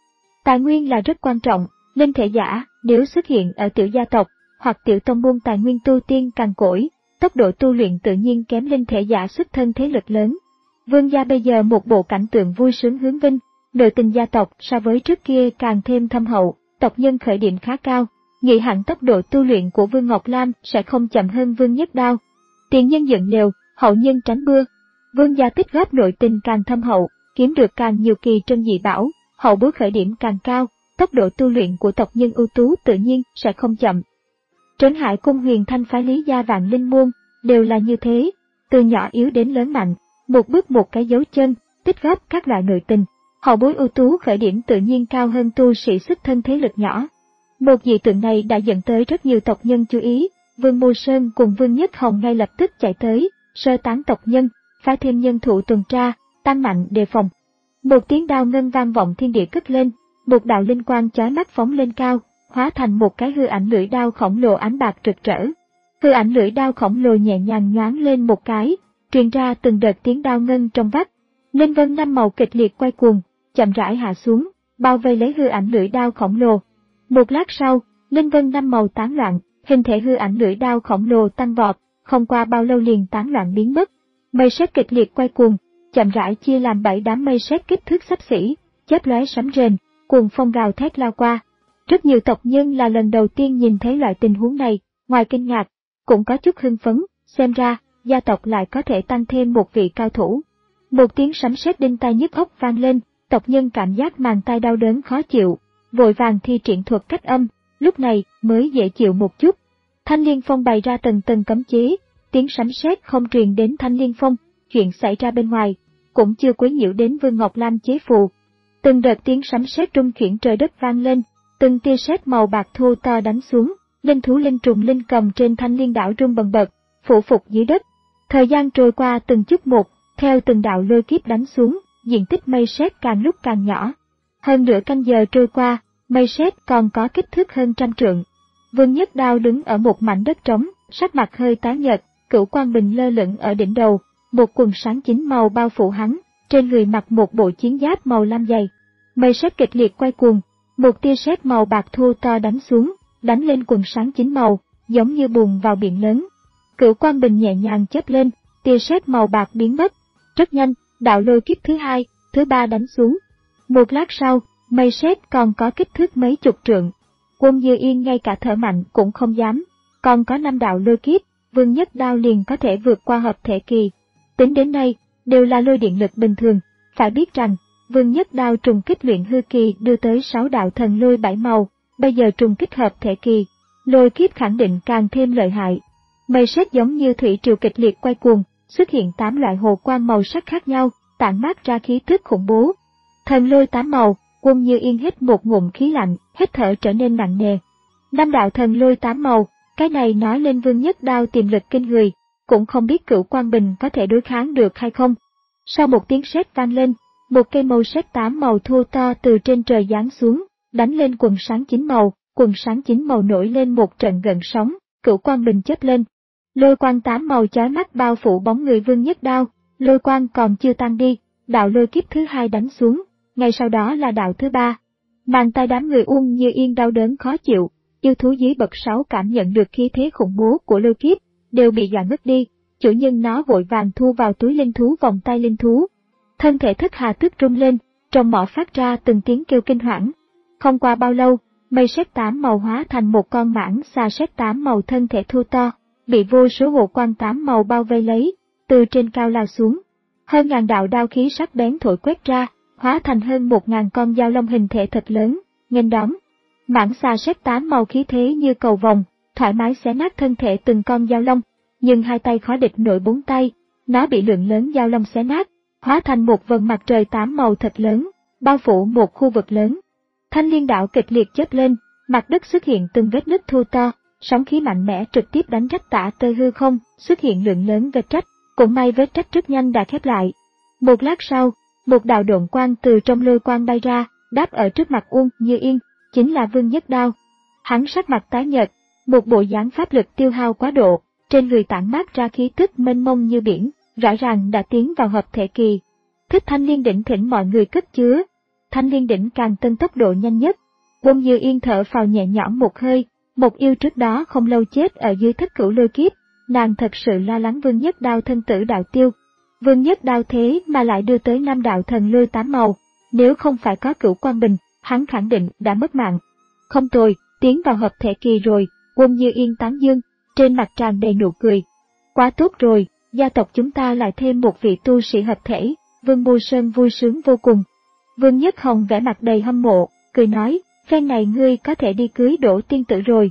Tài nguyên là rất quan trọng, linh thể giả nếu xuất hiện ở tiểu gia tộc hoặc tiểu tông môn tài nguyên tu tiên cằn cỗi, tốc độ tu luyện tự nhiên kém linh thể giả xuất thân thế lực lớn. Vương gia bây giờ một bộ cảnh tượng vui sướng hướng vinh, nội tình gia tộc so với trước kia càng thêm thâm hậu, tộc nhân khởi điểm khá cao, nghĩ hẳn tốc độ tu luyện của Vương Ngọc Lam sẽ không chậm hơn Vương Nhất Đao. Tiền nhân dựng lều, hậu nhân tránh mưa. Vương gia tích góp nội tình càng thâm hậu, kiếm được càng nhiều kỳ trân dị bảo, hậu bối khởi điểm càng cao, tốc độ tu luyện của tộc nhân ưu tú tự nhiên sẽ không chậm. Trấn Hải cung Huyền Thanh phái Lý gia Vạn Linh môn đều là như thế, từ nhỏ yếu đến lớn mạnh, một bước một cái dấu chân, tích góp các loại nội tình, hậu bối ưu tú khởi điểm tự nhiên cao hơn tu sĩ xuất thân thế lực nhỏ. Một dị tượng này đã dẫn tới rất nhiều tộc nhân chú ý, Vương Mô Sơn cùng Vương Nhất Hồng ngay lập tức chạy tới, sơ tán tộc nhân, phái thêm nhân thủ tuần tra, tăng mạnh đề phòng. Một tiếng đao ngân vang vọng thiên địa cất lên, một đạo linh quang chói mắt phóng lên cao, hóa thành một cái hư ảnh lưỡi đao khổng lồ ánh bạc rực rỡ. Hư ảnh lưỡi đao khổng lồ nhẹ nhàng nhoáng lên một cái, truyền ra từng đợt tiếng đao ngân trong vắt. Linh vân năm màu kịch liệt quay cuồng, chậm rãi hạ xuống, bao vây lấy hư ảnh lưỡi đao khổng lồ. Một lát sau, linh vân năm màu tán loạn, hình thể hư ảnh lưỡi đao khổng lồ tăng vọt, không qua bao lâu liền tán loạn biến mất. Mây sét kịch liệt quay cuồng, chậm rãi chia làm bảy đám mây sét kích thước xấp xỉ, chớp lóe sấm rền, cuồng phong gào thét lao qua. Rất nhiều tộc nhân là lần đầu tiên nhìn thấy loại tình huống này, ngoài kinh ngạc, cũng có chút hưng phấn, xem ra, gia tộc lại có thể tăng thêm một vị cao thủ. Một tiếng sấm sét đinh tai nhức óc vang lên, tộc nhân cảm giác màng tai đau đớn khó chịu, vội vàng thi triển thuật cách âm, lúc này mới dễ chịu một chút. Thanh Liên Phong bày ra tầng tầng cấm chế, tiếng sấm sét không truyền đến Thanh Liên Phong, chuyện xảy ra bên ngoài, cũng chưa quấy nhiễu đến Vương Ngọc Lam chế phù. Từng đợt tiếng sấm sét rung chuyển trời đất vang lên, từng tia sét màu bạc thô to đánh xuống, linh thú linh trùng linh cầm trên Thanh Liên đảo rung bần bật, phủ phục dưới đất. Thời gian trôi qua từng chút một, theo từng đạo lôi kiếp đánh xuống, diện tích mây sét càng lúc càng nhỏ. Hơn nửa canh giờ trôi qua, mây sét còn có kích thước hơn trăm trượng. Vương Nhất Đao đứng ở một mảnh đất trống, sắc mặt hơi tái nhợt, cửu quang bình lơ lửng ở đỉnh đầu, một quần sáng chín màu bao phủ hắn, trên người mặc một bộ chiến giáp màu lam dày. Mây sét kịch liệt quay cuồng, một tia sét màu bạc thô to đánh xuống, đánh lên quần sáng chín màu, giống như bùn vào biển lớn. Cửu quang bình nhẹ nhàng chớp lên, tia sét màu bạc biến mất. Rất nhanh, đạo lôi kiếp thứ hai, thứ ba đánh xuống. Một lát sau, mây sét còn có kích thước mấy chục trượng. Quân Dư Yên ngay cả thở mạnh cũng không dám. Còn có năm đạo lôi kiếp, Vương Nhất Đao liền có thể vượt qua hợp thể kỳ. Tính đến nay, đều là lôi điện lực bình thường. Phải biết rằng, Vương Nhất Đao trùng kích luyện hư kỳ đưa tới sáu đạo thần lôi bảy màu, bây giờ trùng kích hợp thể kỳ, lôi kiếp khẳng định càng thêm lợi hại. Mây sét giống như thủy triều kịch liệt quay cuồng, xuất hiện tám loại hồ quang màu sắc khác nhau, tản mát ra khí tức khủng bố. Thần lôi tám màu, Quân Như Yên hít một ngụm khí lạnh, hít thở trở nên nặng nề. Năm đạo thần lôi tám màu, cái này nói lên Vương Nhất Đao tiềm lực kinh người, cũng không biết Cửu Quang Bình có thể đối kháng được hay không. Sau một tiếng sét vang lên, một cây màu sét tám màu thô to từ trên trời giáng xuống, đánh lên quần sáng chín màu, quần sáng chín màu nổi lên một trận gợn sóng, Cửu Quang Bình chớp lên. Lôi quang tám màu chói mắt bao phủ bóng người Vương Nhất Đao, lôi quang còn chưa tan đi, đạo lôi kiếp thứ hai đánh xuống, ngay sau đó là đạo thứ ba. Màn tai đám người Uông Như Yên đau đớn khó chịu, yêu thú dưới bậc sáu cảm nhận được khí thế khủng bố của lôi kiếp, đều bị dọa ngất đi, chủ nhân nó vội vàng thu vào túi linh thú vòng tay linh thú. Thân thể Thất Hà tức rung lên, trong mỏ phát ra từng tiếng kêu kinh hoảng. Không qua bao lâu, mây sét tám màu hóa thành một con mãng xà sét tám màu thân thể thô to, bị vô số hồ quang tám màu bao vây lấy, từ trên cao lao xuống. Hơn ngàn đạo đao khí sắc bén thổi quét ra, hóa thành hơn một ngàn con dao long hình thể thật lớn, nghênh đón. Mãng xà sét tám màu khí thế như cầu vồng, thoải mái xé nát thân thể từng con dao long, nhưng hai tay khó địch nổi bốn tay, nó bị lượng lớn dao long xé nát, hóa thành một vầng mặt trời tám màu thật lớn, bao phủ một khu vực lớn. Thanh Liên đảo kịch liệt chớp lên, mặt đất xuất hiện từng vết nứt thô to, sóng khí mạnh mẽ trực tiếp đánh rách tả tơi hư không, xuất hiện lượng lớn vết rách, cũng may vết rách rất nhanh đã khép lại. Một lát sau, một đạo độn quang từ trong lôi quang bay ra, đáp ở trước mặt Uông Như Yên, chính là Vương Nhất Đao. Hắn sắc mặt tái nhợt, một bộ dáng pháp lực tiêu hao quá độ, trên người tản mát ra khí tức mênh mông như biển, rõ ràng đã tiến vào hợp thể kỳ. Thích Thanh Liên đỉnh thỉnh mọi người cất chứa. thanh liên đỉnh càng tăng tốc độ nhanh nhất. Quân Như Yên thở phào nhẹ nhõm một hơi, một yêu trước đó không lâu chết ở dưới thất cửu lôi kiếp, nàng thật sự lo lắng Vương Nhất Đao thân tử đạo tiêu. Vương Nhất Đao thế mà lại đưa tới năm đạo thần lôi tám màu, nếu không phải có Cửu Quang Bình, hắn khẳng định đã mất mạng. Không tồi, tiến vào hợp thể kỳ rồi, Quân Như Yên tán dương, trên mặt tràn đầy nụ cười. Quá tốt rồi, gia tộc chúng ta lại thêm một vị tu sĩ hợp thể, Vương Mô Sơn vui sướng vô cùng. Vương Nhất Hồng vẻ mặt đầy hâm mộ, cười nói, phen này ngươi có thể đi cưới Đỗ tiên tử rồi.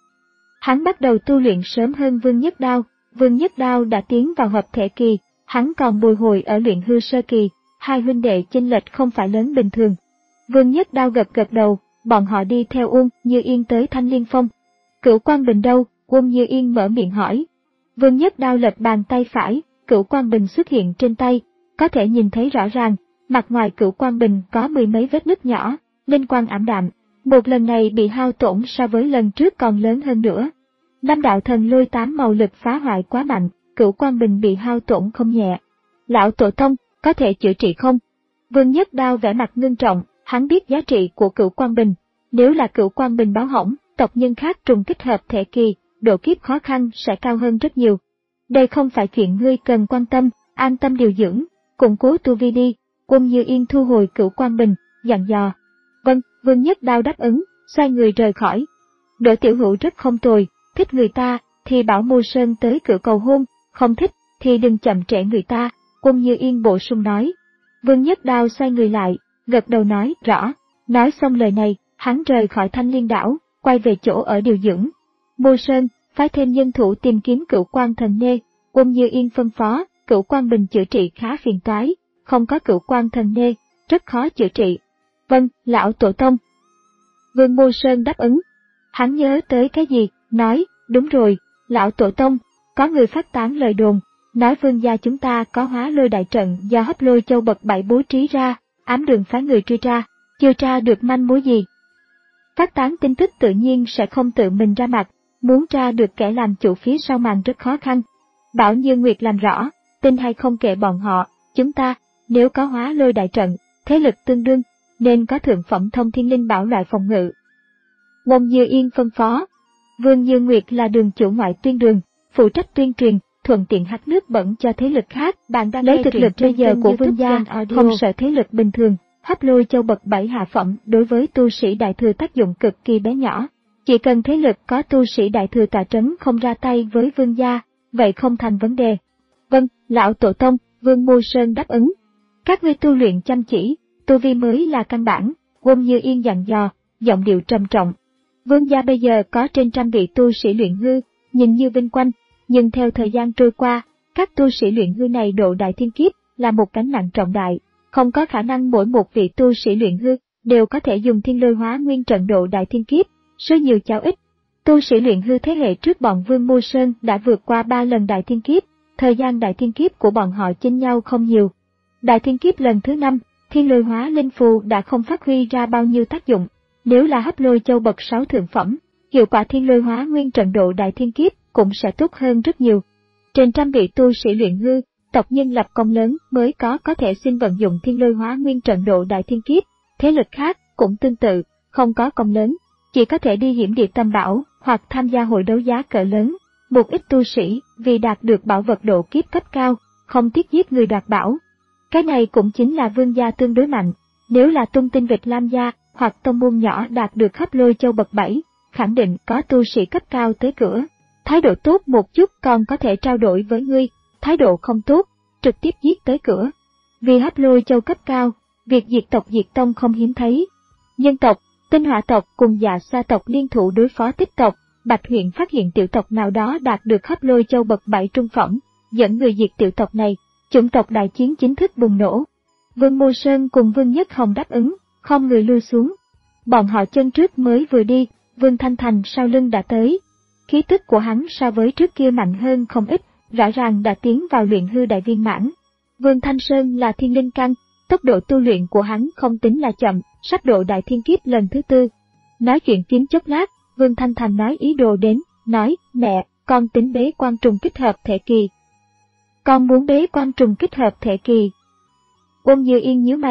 Hắn bắt đầu tu luyện sớm hơn Vương Nhất Đao, Vương Nhất Đao đã tiến vào hợp thể kỳ, hắn còn bồi hồi ở luyện hư sơ kỳ, hai huynh đệ chênh lệch không phải lớn bình thường. Vương Nhất Đao gật gật đầu, bọn họ đi theo Uông Như Yên tới Thanh Liên Phong. Cửu Quang Bình đâu? Uông Như Yên mở miệng hỏi. Vương Nhất Đao lật bàn tay phải, Cửu Quang Bình xuất hiện trên tay, có thể nhìn thấy rõ ràng, mặt ngoài Cửu Quang Bình có mười mấy vết nứt nhỏ, linh quang ảm đạm. Một lần này bị hao tổn so với lần trước còn lớn hơn nữa. Năm đạo thần lôi tám màu lực phá hoại quá mạnh, Cửu Quang Bình bị hao tổn không nhẹ. Lão tổ tông, có thể chữa trị không? Vương Nhất Đao vẻ mặt ngưng trọng, hắn biết giá trị của Cửu Quang Bình. Nếu là Cửu Quang Bình báo hỏng, tộc nhân khác trùng kích hợp thể kỳ, độ kiếp khó khăn sẽ cao hơn rất nhiều. Đây không phải chuyện ngươi cần quan tâm, an tâm điều dưỡng, củng cố tu vi đi. Quân Như Yên thu hồi Cửu Quang Bình, dặn dò. Vâng, Vương Nhất Đao đáp ứng, xoay người rời khỏi. Đỗ Tiểu Hữu rất không tồi, thích người ta, thì bảo Mô Sơn tới cửa cầu hôn, không thích, thì đừng chậm trễ người ta, Quân Như Yên bổ sung nói. Vương Nhất Đao xoay người lại, gật đầu nói, rõ. Nói xong lời này, hắn rời khỏi Thanh Liên đảo, quay về chỗ ở điều dưỡng. Mô Sơn, phái thêm nhân thủ tìm kiếm Cửu Quang Thần Nê, Quân Như Yên phân phó, Cửu Quang Bình chữa trị khá phiền toái, không có Cửu Quang Thần Nê, rất khó chữa trị. Vâng, lão tổ tông. Vương Mô Sơn đáp ứng. Hắn nhớ tới cái gì, nói, đúng rồi, lão tổ tông, có người phát tán lời đồn, nói Vương gia chúng ta có hóa lôi đại trận do Hấp Lôi Châu bậc bảy bố trí ra, ám đường phái người truy tra, chưa tra được manh mối gì. Phát tán tin tức tự nhiên sẽ không tự mình ra mặt, muốn tra được kẻ làm chủ phía sau màn rất khó khăn. Bảo Như Nguyệt làm rõ, tin hay không kệ bọn họ, chúng ta, nếu có hóa lôi đại trận, thế lực tương đương, nên có thượng phẩm thông thiên linh bảo loại phòng ngự. Ngôn Như Yên phân phó. Vương Như Nguyệt là đường chủ ngoại tuyên đường, phụ trách tuyên truyền, thuận tiện hắt nước bẩn cho thế lực khác. Bạn đang lấy thực lực bây giờ của Vương gia, không sợ thế lực bình thường. Hấp Lôi Châu bậc bảy hạ phẩm đối với tu sĩ đại thừa tác dụng cực kỳ bé nhỏ. Chỉ cần thế lực có tu sĩ đại thừa tọa trấn không ra tay với Vương gia, vậy không thành vấn đề. Vâng, lão tổ tông, Vương Mô Sơn đáp ứng. Các ngươi tu luyện chăm chỉ, tu vi mới là căn bản, Quân Như Yên dặn dò, giọng điệu trầm trọng. Vương gia bây giờ có trên trăm vị tu sĩ luyện hư, nhìn như vinh quang, nhưng theo thời gian trôi qua, các tu sĩ luyện hư này độ đại thiên kiếp là một gánh nặng trọng đại, không có khả năng mỗi một vị tu sĩ luyện hư đều có thể dùng thiên lôi hóa nguyên trận độ đại thiên kiếp, số nhiều cháo ít. Tu sĩ luyện hư thế hệ trước bọn Vương Mô Sơn đã vượt qua ba lần đại thiên kiếp, thời gian đại thiên kiếp của bọn họ chênh nhau không nhiều. Đại thiên kiếp lần thứ năm, thiên lôi hóa linh phù đã không phát huy ra bao nhiêu tác dụng. Nếu là Hấp Lôi Châu bậc sáu thượng phẩm, hiệu quả thiên lôi hóa nguyên trận độ đại thiên kiếp cũng sẽ tốt hơn rất nhiều. Trên trăm vị tu sĩ luyện hư, tộc nhân lập công lớn mới có có thể xin vận dụng thiên lôi hóa nguyên trận độ đại thiên kiếp, thế lực khác cũng tương tự, không có công lớn, chỉ có thể đi hiểm địa tam bảo hoặc tham gia hội đấu giá cỡ lớn. Một ít tu sĩ vì đạt được bảo vật độ kiếp cấp cao, không tiếc giết người đoạt bảo. Cái này cũng chính là Vương gia tương đối mạnh, nếu là Tung Tinh Vịt Lam gia hoặc tông môn nhỏ đạt được Hấp Lôi Châu bậc bảy, khẳng định có tu sĩ cấp cao tới cửa. Thái độ tốt một chút còn có thể trao đổi với ngươi, thái độ không tốt, trực tiếp giết tới cửa. Vì Hấp Lôi Châu cấp cao, việc diệt tộc diệt tông không hiếm thấy. Nhân tộc, Tinh Hỏa tộc cùng Dạ Sa tộc liên thủ đối phó Tích tộc, Bạch huyện phát hiện tiểu tộc nào đó đạt được Hấp Lôi Châu bậc bảy trung phẩm, dẫn người diệt tiểu tộc này, chủng tộc đại chiến chính thức bùng nổ. Vương Mô Sơn cùng Vương Nhất Hồng đáp ứng, không người lui xuống. Bọn họ chân trước mới vừa đi, Vương Thanh Thành sau lưng đã tới. Khí tức của hắn so với trước kia mạnh hơn không ít, rõ ràng đã tiến vào luyện hư đại viên mãn. Vương Thanh Sơn là thiên linh căn, tốc độ tu luyện của hắn không tính là chậm, sắp độ đại thiên kiếp lần thứ tư. Nói chuyện phím chốc lát, Vương Thanh Thành nói ý đồ đến, nói, mẹ, con tính bế quan trùng kích hợp thể kỳ. Con muốn bế quan trùng kích hợp thể kỳ. Quân Như Yên nhíu mày,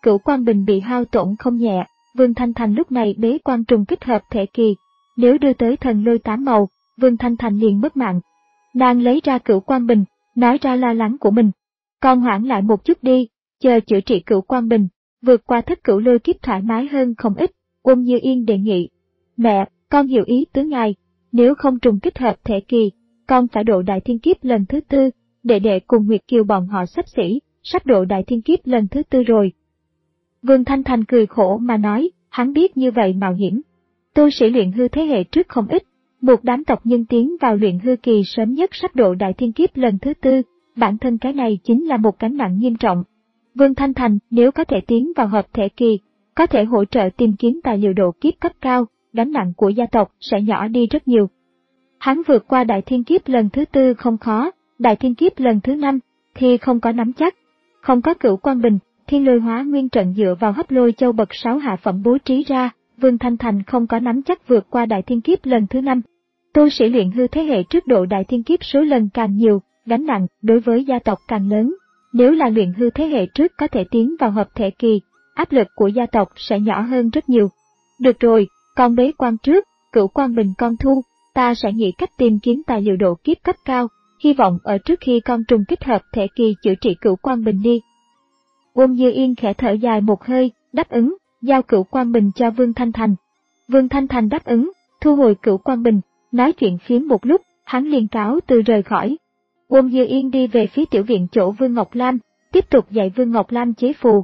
Cửu Quang Bình bị hao tổn không nhẹ, Vương Thanh Thành lúc này bế quan trùng kích hợp thể kỳ. Nếu đưa tới thần lôi tám màu, Vương Thanh Thành liền mất mạng. Nàng lấy ra Cửu Quang Bình, nói ra lo lắng của mình. Con hoãn lại một chút đi, chờ chữa trị Cửu Quang Bình, vượt qua thất cửu lôi kiếp thoải mái hơn không ít. Uông Như Yên đề nghị. Mẹ, con hiểu ý tứ ngài, nếu không trùng kích hợp thể kỳ, con phải độ đại thiên kiếp lần thứ tư, đệ đệ cùng Nguyệt Kiều bọn họ sắp xỉ, sắp độ đại thiên kiếp lần thứ tư rồi. Vương Thanh Thành cười khổ mà nói, hắn biết như vậy mạo hiểm. Tu sĩ luyện hư thế hệ trước không ít, một đám tộc nhân tiến vào luyện hư kỳ sớm nhất sắp độ đại thiên kiếp lần thứ tư, bản thân cái này chính là một gánh nặng nghiêm trọng. Vương Thanh Thành nếu có thể tiến vào hợp thể kỳ, có thể hỗ trợ tìm kiếm tài liệu độ kiếp cấp cao, gánh nặng của gia tộc sẽ nhỏ đi rất nhiều. Hắn vượt qua đại thiên kiếp lần thứ tư không khó, đại thiên kiếp lần thứ năm thì không có nắm chắc. Không có Cửu Quang Bình, Thiên Lôi Hóa Nguyên trận dựa vào Hấp Lôi Châu bậc sáu hạ phẩm bố trí ra, Vương Thanh Thành không có nắm chắc vượt qua đại thiên kiếp lần thứ năm. Tu sĩ luyện hư thế hệ trước độ đại thiên kiếp số lần càng nhiều, gánh nặng đối với gia tộc càng lớn. Nếu là luyện hư thế hệ trước có thể tiến vào hợp thể kỳ, áp lực của gia tộc sẽ nhỏ hơn rất nhiều. Được rồi, con bế quan trước, Cửu Quang Bình con thu, ta sẽ nghĩ cách tìm kiếm tài liệu độ kiếp cấp cao, hy vọng ở trước khi con trùng kích hợp thể kỳ chữa trị Cửu Quang Bình đi. Uông Như Yên khẽ thở dài một hơi, đáp ứng, giao Cửu Quang Bình cho Vương Thanh Thành. Vương Thanh Thành đáp ứng, thu hồi Cửu Quang Bình, nói chuyện phiếm một lúc, hắn liền cáo từ rời khỏi. Uông Như Yên đi về phía tiểu viện chỗ Vương Ngọc Lam, tiếp tục dạy Vương Ngọc Lam chế phù.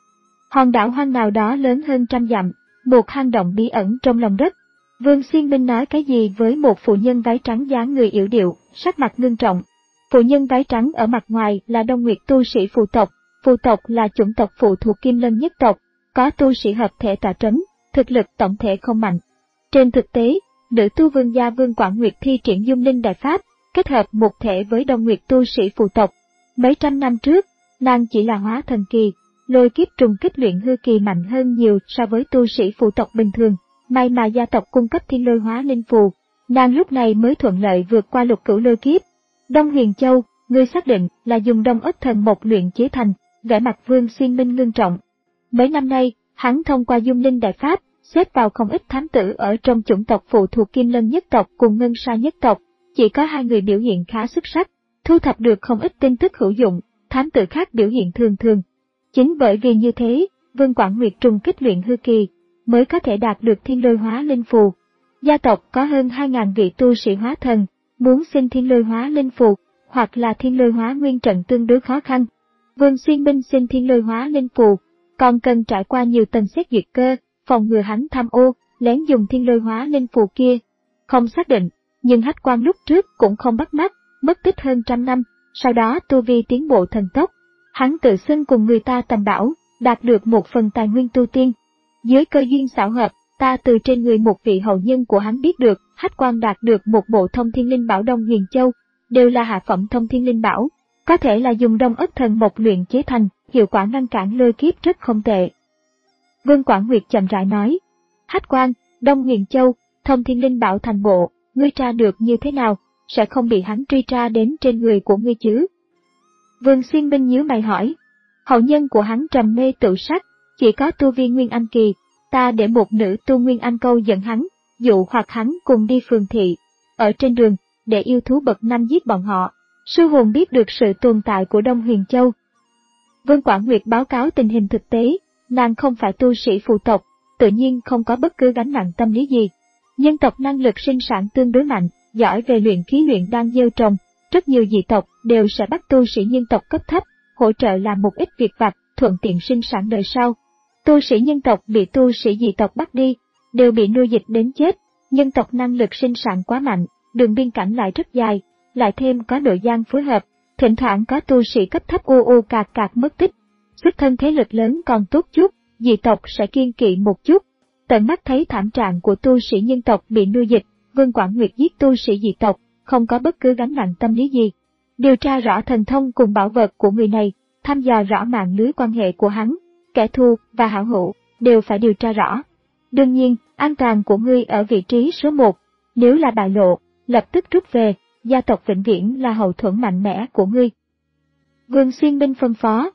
Hòn đảo hoang nào đó lớn hơn trăm dặm, một hang động bí ẩn trong lòng đất. Vương Xuyên Minh nói cái gì với một phụ nhân váy trắng dáng người yểu điệu, sắc mặt ngưng trọng. Phụ nhân váy trắng ở mặt ngoài là Đông Nguyệt tu sĩ phù tộc, phù tộc là chủng tộc phụ thuộc Kim Lân nhất tộc, có tu sĩ hợp thể tọa trấn, thực lực tổng thể không mạnh. Trên thực tế, nữ tu vương gia Vương Quảng Nguyệt thi triển Dung Linh Đại Pháp, kết hợp một thể với Đông Nguyệt tu sĩ phù tộc. Mấy trăm năm trước, nàng chỉ là hóa thần kỳ, lôi kiếp trùng kích luyện hư kỳ mạnh hơn nhiều so với tu sĩ phù tộc bình thường. May mà gia tộc cung cấp thiên lôi hóa linh phù, nàng lúc này mới thuận lợi vượt qua lục cửu lôi kiếp. Đông Huyền Châu, ngươi xác định là dùng đông ất thần mộc luyện chế thành, vẻ mặt Vương Xuyên Minh ngưng trọng. Mấy năm nay, hắn thông qua Dung Linh Đại Pháp, xếp vào không ít thám tử ở trong chủng tộc phụ thuộc Kim Lân nhất tộc cùng Ngân Sa nhất tộc, chỉ có hai người biểu hiện khá xuất sắc, thu thập được không ít tin tức hữu dụng, thám tử khác biểu hiện thường thường. Chính bởi vì như thế, Vương Quảng Nguyệt trùng kích luyện hư kỳ, mới có thể đạt được thiên lôi hóa linh phù. Gia tộc có hơn hai nghìn vị tu sĩ hóa thần, muốn xin thiên lôi hóa linh phù, hoặc là thiên lôi hóa nguyên trận tương đối khó khăn. Vương Xuyên Minh xin thiên lôi hóa linh phù, còn cần trải qua nhiều tầng xét duyệt cơ, phòng ngừa hắn tham ô, lén dùng thiên lôi hóa linh phù kia. Không xác định, nhưng Hách Quan lúc trước cũng không bắt mắt, mất tích hơn trăm năm, sau đó tu vi tiến bộ thần tốc. Hắn tự xưng cùng người ta tầm bảo, đạt được một phần tài nguyên tu tiên. Dưới cơ duyên xảo hợp, ta từ trên người một vị hậu nhân của hắn biết được, Hách Quan đạt được một bộ thông thiên linh bảo Đông Huyền Châu, đều là hạ phẩm thông thiên linh bảo, có thể là dùng đông ất thần mộc luyện chế thành, hiệu quả ngăn cản lôi kiếp rất không tệ. Vương Quảng Nguyệt chậm rãi nói, Hách Quan, Đông Huyền Châu, thông thiên linh bảo thành bộ, ngươi tra được như thế nào, sẽ không bị hắn truy tra đến trên người của ngươi chứ? Vương Xuyên Minh nhíu mày hỏi, hậu nhân của hắn trầm mê tự sát, chỉ có tu vi Nguyên Anh kỳ, ta để một nữ tu Nguyên Anh câu dẫn hắn, dụ hoặc hắn cùng đi phường thị, ở trên đường, để yêu thú bậc năm giết bọn họ. Sư hồn biết được sự tồn tại của Đông Huyền Châu. Vương Quảng Nguyệt báo cáo tình hình thực tế, nàng không phải tu sĩ phù tộc, tự nhiên không có bất cứ gánh nặng tâm lý gì. Nhân tộc năng lực sinh sản tương đối mạnh, giỏi về luyện khí luyện đan gieo trồng, rất nhiều dị tộc đều sẽ bắt tu sĩ nhân tộc cấp thấp, hỗ trợ làm một ít việc vặt, thuận tiện sinh sản đời sau. Tu sĩ nhân tộc bị tu sĩ dị tộc bắt đi, đều bị nuôi dịch đến chết, nhân tộc năng lực sinh sản quá mạnh, đường biên cảnh lại rất dài, lại thêm có nội gian phối hợp, thỉnh thoảng có tu sĩ cấp thấp u u cạc cạc mất tích. Xuất thân thế lực lớn còn tốt chút, dị tộc sẽ kiêng kỵ một chút. Tận mắt thấy thảm trạng của tu sĩ nhân tộc bị nuôi dịch, Vương Quảng Nguyệt giết tu sĩ dị tộc, không có bất cứ gánh nặng tâm lý gì. Điều tra rõ thần thông cùng bảo vật của người này, thăm dò rõ mạng lưới quan hệ của hắn, kẻ thù và hảo hữu, đều phải điều tra rõ. Đương nhiên, an toàn của ngươi ở vị trí số một, nếu là bại lộ, lập tức rút về, gia tộc vĩnh viễn là hậu thuẫn mạnh mẽ của ngươi. Vương Xuyên Minh phân phó.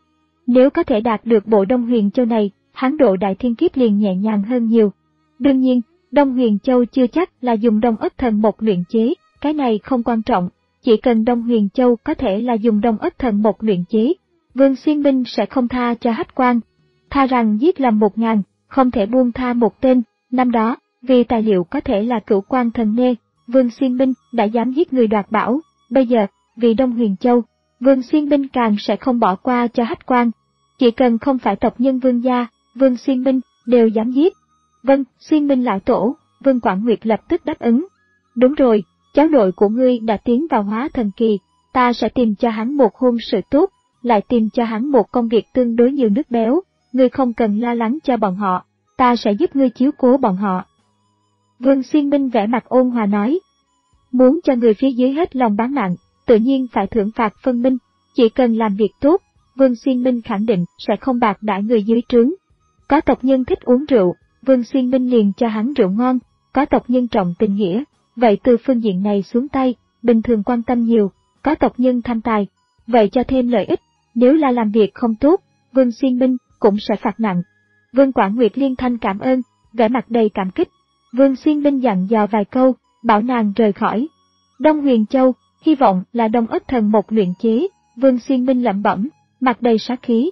Nếu có thể đạt được bộ Đông Huyền Châu này, hắn độ đại thiên kiếp liền nhẹ nhàng hơn nhiều. Đương nhiên, Đông Huyền Châu chưa chắc là dùng Đông Ất Thần Mộc luyện chế, cái này không quan trọng, chỉ cần Đông Huyền Châu có thể là dùng Đông Ất Thần Mộc luyện chế, Vương Xuyên Binh sẽ không tha cho Hách Quan. Tha rằng giết lầm một ngàn, không thể buông tha một tên. Năm đó, vì tài liệu có thể là Cửu Quan Thần Nê, Vương Xuyên Binh đã dám giết người đoạt bảo, bây giờ, vì Đông Huyền Châu, Vương Xuyên Binh càng sẽ không bỏ qua cho Hách Quan. Chỉ cần không phải tộc nhân Vương gia, Vương Xuyên Binh đều dám giết. Vâng, Xuyên Binh lão tổ, Vương Quảng Nguyệt lập tức đáp ứng. Đúng rồi, cháu nội của ngươi đã tiến vào hóa thần kỳ, ta sẽ tìm cho hắn một hôn sự tốt, lại tìm cho hắn một công việc tương đối nhiều nước béo, ngươi không cần lo lắng cho bọn họ, ta sẽ giúp ngươi chiếu cố bọn họ. Vương Xuyên Binh vẻ mặt ôn hòa nói, muốn cho người phía dưới hết lòng bán mạng, tự nhiên phải thưởng phạt phân minh, chỉ cần làm việc tốt, Vương Xuyên Binh khẳng định sẽ không bạc đãi người dưới trướng. Có tộc nhân thích uống rượu, Vương Xuyên Binh liền cho hắn rượu ngon, có tộc nhân trọng tình nghĩa, vậy từ phương diện này xuống tay, bình thường quan tâm nhiều, có tộc nhân tham tài, vậy cho thêm lợi ích, nếu là làm việc không tốt, Vương Xuyên Binh cũng sẽ phạt nặng. Vương Quảng Nguyệt liên thanh cảm ơn, vẻ mặt đầy cảm kích. Vương Xuyên Binh dặn dò vài câu, bảo nàng rời khỏi. Đông Huyền Châu, hy vọng là Đông Ất Thần Mộc luyện chế, Vương Xuyên Binh lẩm bẩm, mặt đầy sát khí.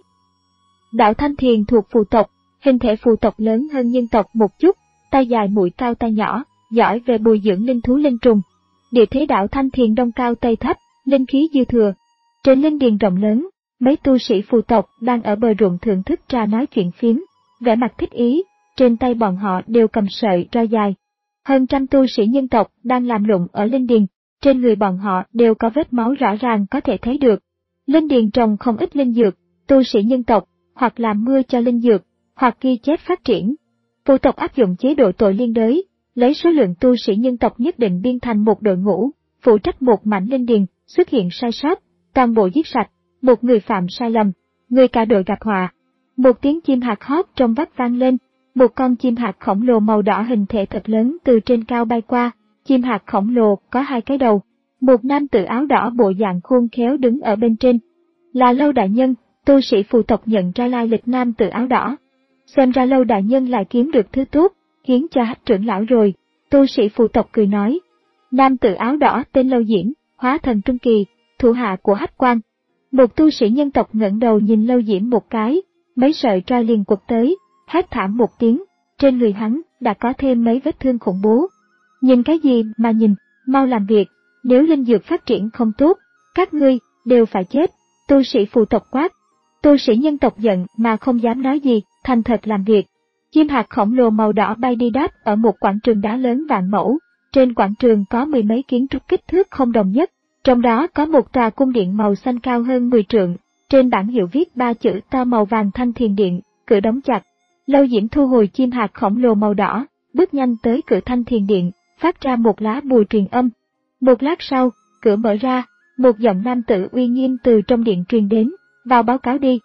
Đảo Thanh Thiền thuộc phù tộc, hình thể phù tộc lớn hơn nhân tộc một chút, tay dài mũi cao tay nhỏ, giỏi về bồi dưỡng linh thú linh trùng. Địa thế đảo Thanh Thiền đông cao tây thấp, linh khí dư thừa. Trên linh điền rộng lớn, mấy tu sĩ phù tộc đang ở bờ ruộng thưởng thức trà nói chuyện phiếm, vẻ mặt thích ý, trên tay bọn họ đều cầm sợi roi dài. Hơn trăm tu sĩ nhân tộc đang làm lụng ở linh điền, trên người bọn họ đều có vết máu rõ ràng có thể thấy được. Linh điền trồng không ít linh dược, tu sĩ nhân tộc hoặc làm mưa cho linh dược, hoặc ghi chép phát triển. Phù tộc áp dụng chế độ tội liên đới, lấy số lượng tu sĩ nhân tộc nhất định biên thành một đội ngũ, phụ trách một mảnh linh điền, xuất hiện sai sót, toàn bộ giết sạch, một người phạm sai lầm, người cả đội gặp họa. Một tiếng chim hạc hót trong vắt vang lên, một con chim hạc khổng lồ màu đỏ hình thể thật lớn từ trên cao bay qua, chim hạc khổng lồ có hai cái đầu, một nam tử áo đỏ bộ dạng khôn khéo đứng ở bên trên. Là Lâu đại nhân, tu sĩ phù tộc nhận ra lai lịch nam tử áo đỏ. Xem ra Lâu đại nhân lại kiếm được thứ tốt, khiến cho Hách trưởng lão rồi, tu sĩ phù tộc cười nói. Nam tử áo đỏ tên Lâu Diễm, hóa thần trung kỳ, thủ hạ của Hách Quan. Một tu sĩ nhân tộc ngẩng đầu nhìn Lâu Diễm một cái, mấy sợi roi liền quật tới, hét thảm một tiếng, trên người hắn đã có thêm mấy vết thương khủng bố. Nhìn cái gì mà nhìn, mau làm việc, nếu linh dược phát triển không tốt, các ngươi đều phải chết, tu sĩ phù tộc quát. Tu sĩ nhân tộc giận mà không dám nói gì, thành thật làm việc. Chim hạc khổng lồ màu đỏ bay đi đáp ở một quảng trường đá lớn vạn mẫu, trên quảng trường có mười mấy kiến trúc kích thước không đồng nhất, trong đó có một tòa cung điện màu xanh cao hơn mười trượng, trên bảng hiệu viết ba chữ to màu vàng Thanh Thiền Điện, cửa đóng chặt. Lâu Diễm thu hồi chim hạc khổng lồ màu đỏ, bước nhanh tới cửa Thanh Thiền Điện, phát ra một lá bùa truyền âm. Một lát sau, cửa mở ra, một giọng nam tử uy nghiêm từ trong điện truyền đến, vào báo cáo đi.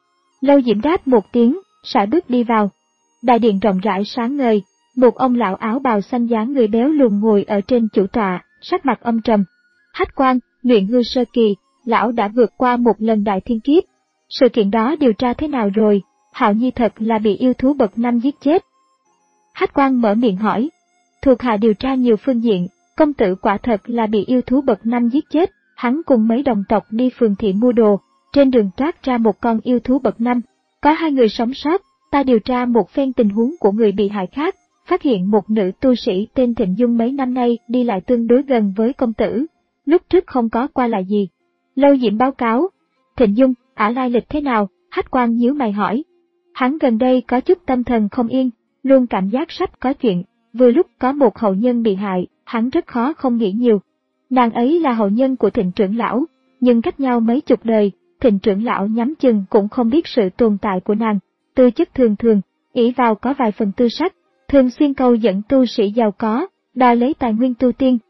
Lâu Diễm đáp một tiếng, sải bước đi vào. Đại điện rộng rãi sáng ngời, một ông lão áo bào xanh dáng người béo lùn ngồi ở trên chủ tọa, sắc mặt âm trầm. Hách Quan, luyện hư sơ kỳ, lão đã vượt qua một lần đại thiên kiếp. Sự kiện đó điều tra thế nào rồi? Hạo Nhi thật là bị yêu thú bậc năm giết chết. Hách Quan mở miệng hỏi. Thuộc hạ điều tra nhiều phương diện, công tử quả thật là bị yêu thú bậc năm giết chết, hắn cùng mấy đồng tộc đi phường thị mua đồ, trên đường toát ra một con yêu thú bậc năm, có hai người sống sót, ta điều tra một phen tình huống của người bị hại khác, phát hiện một nữ tu sĩ tên Thịnh Dung mấy năm nay đi lại tương đối gần với công tử, lúc trước không có qua lại gì. Lâu Diễm báo cáo. Thịnh Dung, ả lai lịch thế nào? Hách Quan nhíu mày hỏi. Hắn gần đây có chút tâm thần không yên, luôn cảm giác sắp có chuyện, vừa lúc có một hậu nhân bị hại, hắn rất khó không nghĩ nhiều. Nàng ấy là hậu nhân của Thịnh trưởng lão, nhưng cách nhau mấy chục đời, Thịnh trưởng lão nhắm chừng cũng không biết sự tồn tại của nàng. Tư chất thường thường, ỷ vào có vài phần tư sắc, thường xuyên câu dẫn tu sĩ giàu có, đòi lấy tài nguyên tu tiên.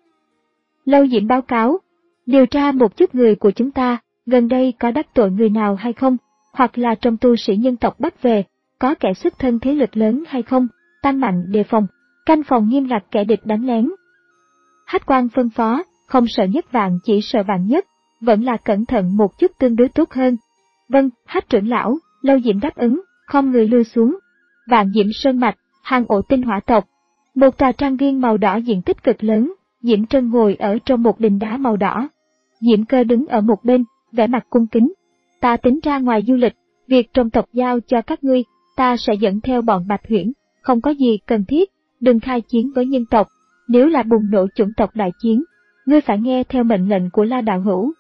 Lâu Diễm báo cáo, điều tra một chút người của chúng ta, gần đây có đắc tội người nào hay không, hoặc là trong tu sĩ nhân tộc bắt về, có kẻ xuất thân thế lực lớn hay không, tăng mạnh đề phòng, canh phòng nghiêm ngặt kẻ địch đánh lén. Hách Quan phân phó, không sợ nhất vạn chỉ sợ vạn nhất, vẫn là cẩn thận một chút tương đối tốt hơn. Vâng, Hách trưởng lão. Lâu Diễm đáp ứng, không người lui xuống. Vạn Diễm Sơn Mạch, hang ổ tinh hỏa tộc. Một tòa trang viên màu đỏ diện tích cực lớn, Diễm Trân ngồi ở trong một đình đá màu đỏ. Diễm Cơ đứng ở một bên, vẻ mặt cung kính. Ta tính ra ngoài du lịch, việc trong tộc giao cho các ngươi, ta sẽ dẫn theo bọn Bạch Huyễn, không có gì cần thiết, đừng khai chiến với nhân tộc. Nếu là bùng nổ chủng tộc đại chiến, ngươi phải nghe theo mệnh lệnh của La đạo hữu.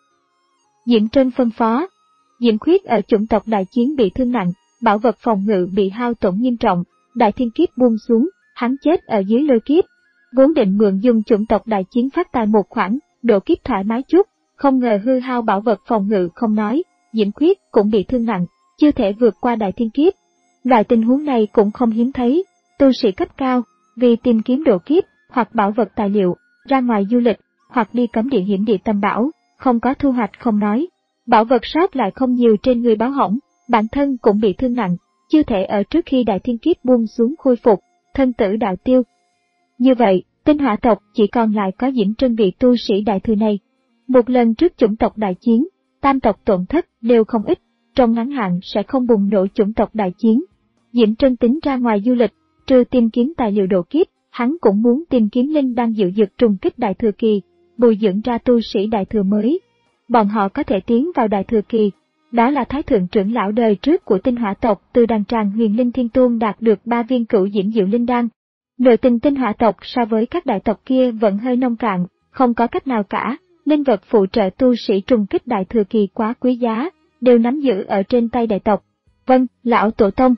Diễm Trân phân phó. Diễm Khuyết ở chủng tộc đại chiến bị thương nặng, bảo vật phòng ngự bị hao tổn nghiêm trọng, đại thiên kiếp buông xuống, hắn chết ở dưới lôi kiếp. Vốn định mượn dùng chủng tộc đại chiến phát tài một khoản, độ kiếp thoải mái chút, không ngờ hư hao bảo vật phòng ngự không nói, Diễm Khuyết cũng bị thương nặng, chưa thể vượt qua đại thiên kiếp. Loại tình huống này cũng không hiếm thấy, tu sĩ cấp cao, vì tìm kiếm độ kiếp, hoặc bảo vật tài liệu, ra ngoài du lịch, hoặc đi cấm địa hiểm địa tầm bảo, không có thu hoạch không nói. Bảo vật sót lại không nhiều trên người báo hỏng, bản thân cũng bị thương nặng, chưa thể ở trước khi đại thiên kiếp buông xuống khôi phục, thân tử đạo tiêu. Như vậy, tinh hỏa tộc chỉ còn lại có Diễm Trân vị tu sĩ đại thừa này. Một lần trước chủng tộc đại chiến, tam tộc tổn thất đều không ít, trong ngắn hạn sẽ không bùng nổ chủng tộc đại chiến. Diễm Trân tính ra ngoài du lịch, trừ tìm kiếm tài liệu độ kiếp, hắn cũng muốn tìm kiếm linh đan diệu dược trùng kích đại thừa kỳ, bồi dưỡng ra tu sĩ đại thừa mới. Bọn họ có thể tiến vào đại thừa kỳ, đó là thái thượng trưởng lão đời trước của tinh hỏa tộc từ đàn tràng Huyền Linh Thiên Tôn đạt được ba viên cửu diễm diệu linh đan. Nội tình tinh hỏa tộc so với các đại tộc kia vẫn hơi nông cạn, không có cách nào cả, linh vật phụ trợ tu sĩ trùng kích đại thừa kỳ quá quý giá, đều nắm giữ ở trên tay đại tộc. Vâng, lão tổ tông.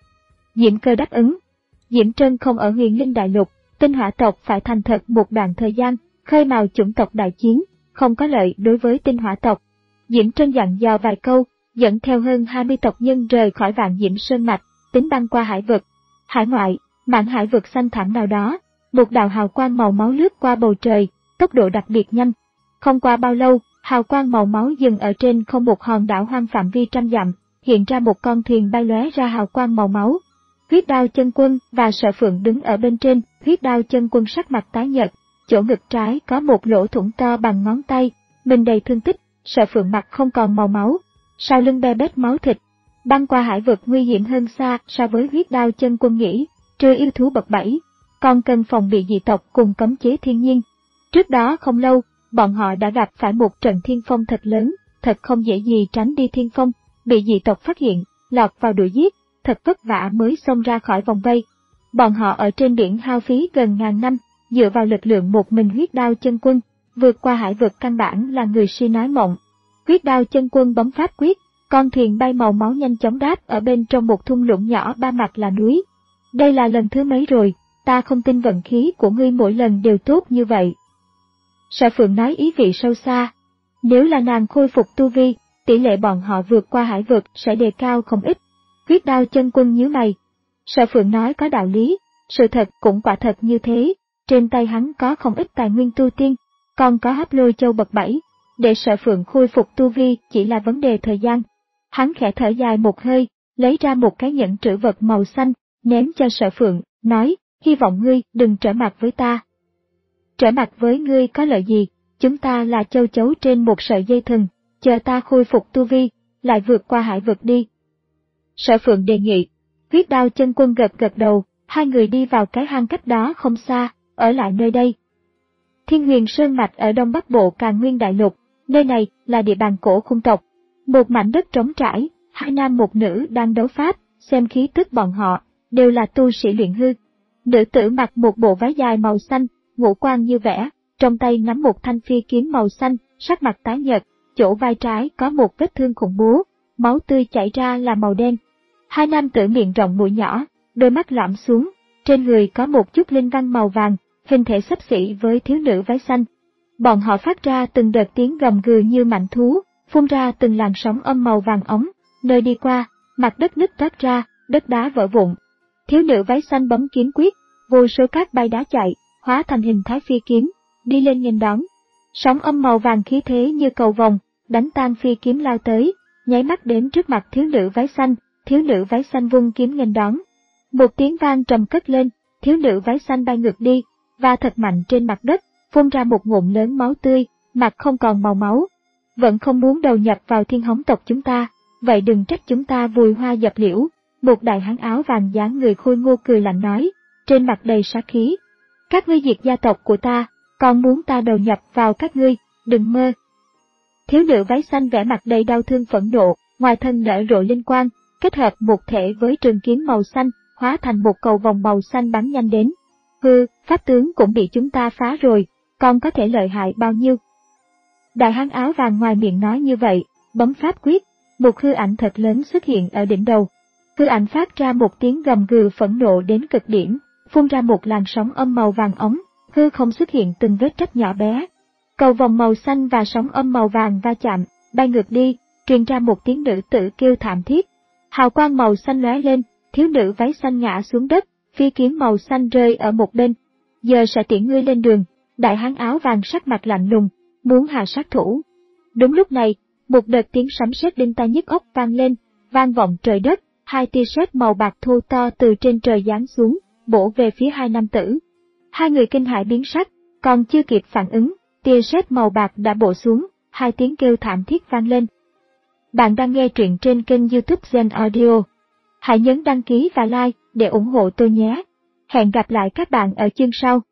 Diễm Cơ đáp ứng. Diễm Trân không ở Huyền Linh Đại Lục, tinh hỏa tộc phải thành thật một đoạn thời gian, khơi mào chủng tộc đại chiến, không có lợi đối với tinh hỏa tộc. Diễm Trân dặn dò vài câu, dẫn theo hơn hai mươi tộc nhân rời khỏi Vạn Diễm Sơn Mạch, tính băng qua hải vực. Hải ngoại, mạn hải vực xanh thẳm nào đó, một đạo hào quang màu máu lướt qua bầu trời, tốc độ đặc biệt nhanh. Không qua bao lâu, hào quang màu máu dừng ở trên không một hòn đảo hoang phạm vi trăm dặm, hiện ra một con thuyền bay lóe ra hào quang màu máu. Huyết Đao Chân Quân và Sở Phượng đứng ở bên trên, Huyết Đao Chân Quân sắc mặt tái nhợt, chỗ ngực trái có một lỗ thủng to bằng ngón tay, mình đầy thương tích, Sở Phượng mặt không còn màu máu, sau lưng be bét máu thịt. Băng qua hải vực nguy hiểm hơn xa so với Huyết Đao Chân Quân nghĩ, trừ yêu thú bậc bảy, còn cần phòng bị dị tộc cùng cấm chế thiên nhiên. Trước đó không lâu, bọn họ đã gặp phải một trận thiên phong thật lớn, thật không dễ gì tránh đi thiên phong, bị dị tộc phát hiện, lọt vào đuổi giết, thật vất vả mới xông ra khỏi vòng vây. Bọn họ ở trên biển hao phí gần ngàn năm, dựa vào lực lượng một mình Huyết Đao Chân Quân, vượt qua hải vực căn bản là người si nói mộng. Huyết Đao Chân Quân bấm pháp quyết, con thuyền bay màu máu nhanh chóng đáp ở bên trong một thung lũng nhỏ ba mặt là núi. Đây là lần thứ mấy rồi, ta không tin vận khí của ngươi mỗi lần đều tốt như vậy. Sở Phượng nói ý vị sâu xa. Nếu là nàng khôi phục tu vi, tỷ lệ bọn họ vượt qua hải vực sẽ đề cao không ít. Huyết Đao Chân Quân nhíu mày. Sở Phượng nói có đạo lý, sự thật cũng quả thật như thế, trên tay hắn có không ít tài nguyên tu tiên, còn có Hấp Lôi Châu bậc bảy, để Sở Phượng khôi phục tu vi chỉ là vấn đề thời gian. Hắn khẽ thở dài một hơi, lấy ra một cái nhẫn trữ vật màu xanh, ném cho Sở Phượng, nói, hy vọng ngươi đừng trở mặt với ta. Trở mặt với ngươi có lợi gì, chúng ta là châu chấu trên một sợi dây thừng, chờ ta khôi phục tu vi, lại vượt qua hải vực đi. Sở Phượng đề nghị. Huyết Đao Chân Quân gật gật đầu, hai người đi vào cái hang cách đó không xa, ở lại nơi đây. Thiên Huyền Sơn Mạch ở đông bắc bộ Càn Nguyên Đại Lục, nơi này là địa bàn cổ khung tộc. Một mảnh đất trống trải, hai nam một nữ đang đấu pháp, xem khí tức bọn họ, đều là tu sĩ luyện hư. Nữ tử mặc một bộ váy dài màu xanh, ngũ quan như vẽ, trong tay nắm một thanh phi kiếm màu xanh, sắc mặt tái nhợt, chỗ vai trái có một vết thương khủng bố, máu tươi chảy ra là màu đen. Hai nam tử miệng rộng mũi nhỏ, đôi mắt lõm xuống, trên người có một chút linh văn màu vàng, hình thể xấp xỉ với thiếu nữ váy xanh. Bọn họ phát ra từng đợt tiếng gầm gừ như mạnh thú, phun ra từng làn sóng âm màu vàng ống, nơi đi qua, mặt đất nứt toát ra, đất đá vỡ vụn. Thiếu nữ váy xanh bấm kiếm quyết, vô số cát bay đá chạy, hóa thành hình thái phi kiếm, đi lên nghênh đón. Sóng âm màu vàng khí thế như cầu vồng, đánh tan phi kiếm lao tới, nháy mắt đến trước mặt thiếu nữ váy xanh, thiếu nữ váy xanh vung kiếm nghênh đón. Một tiếng vang trầm cất lên, thiếu nữ váy xanh bay ngược đi, và thật mạnh trên mặt đất, phun ra một ngụm lớn máu tươi, mặt không còn màu máu. Vẫn không muốn đầu nhập vào Thiên Hống tộc chúng ta, vậy đừng trách chúng ta vùi hoa dập liễu. Một đại hán áo vàng dáng người khôi ngô cười lạnh nói, trên mặt đầy sát khí. Các ngươi diệt gia tộc của ta, còn muốn ta đầu nhập vào các ngươi, đừng mơ. Thiếu nữ váy xanh vẻ mặt đầy đau thương phẫn nộ, ngoài thân nở rộ linh quang, kết hợp một thể với trường kiếm màu xanh, hóa thành một cầu vòng màu xanh bắn nhanh đến. Hừ, pháp tướng cũng bị chúng ta phá rồi, còn có thể lợi hại bao nhiêu? Đại hán áo vàng ngoài miệng nói như vậy, bấm pháp quyết, một hư ảnh thật lớn xuất hiện ở đỉnh đầu. Hư ảnh phát ra một tiếng gầm gừ phẫn nộ đến cực điểm, phun ra một làn sóng âm màu vàng ống, hư không xuất hiện từng vết rách nhỏ bé. Cầu vòng màu xanh và sóng âm màu vàng va chạm, bay ngược đi, truyền ra một tiếng nữ tử kêu thảm thiết. Hào quang màu xanh lóe lên, thiếu nữ váy xanh ngã xuống đất, phi kiếm màu xanh rơi ở một bên. Giờ sẽ tiễn ngươi lên đường. Đại hán áo vàng sắc mặt lạnh lùng, muốn hạ sát thủ. Đúng lúc này, một đợt tiếng sấm sét đinh tai nhức óc vang lên, vang vọng trời đất, hai tia sét màu bạc thô to từ trên trời giáng xuống, bổ về phía hai nam tử. Hai người kinh hãi biến sắc, còn chưa kịp phản ứng, tia sét màu bạc đã bổ xuống, hai tiếng kêu thảm thiết vang lên. Bạn đang nghe truyện trên kênh YouTube Gen Audio. Hãy nhấn đăng ký và like để ủng hộ tôi nhé. Hẹn gặp lại các bạn ở chương sau.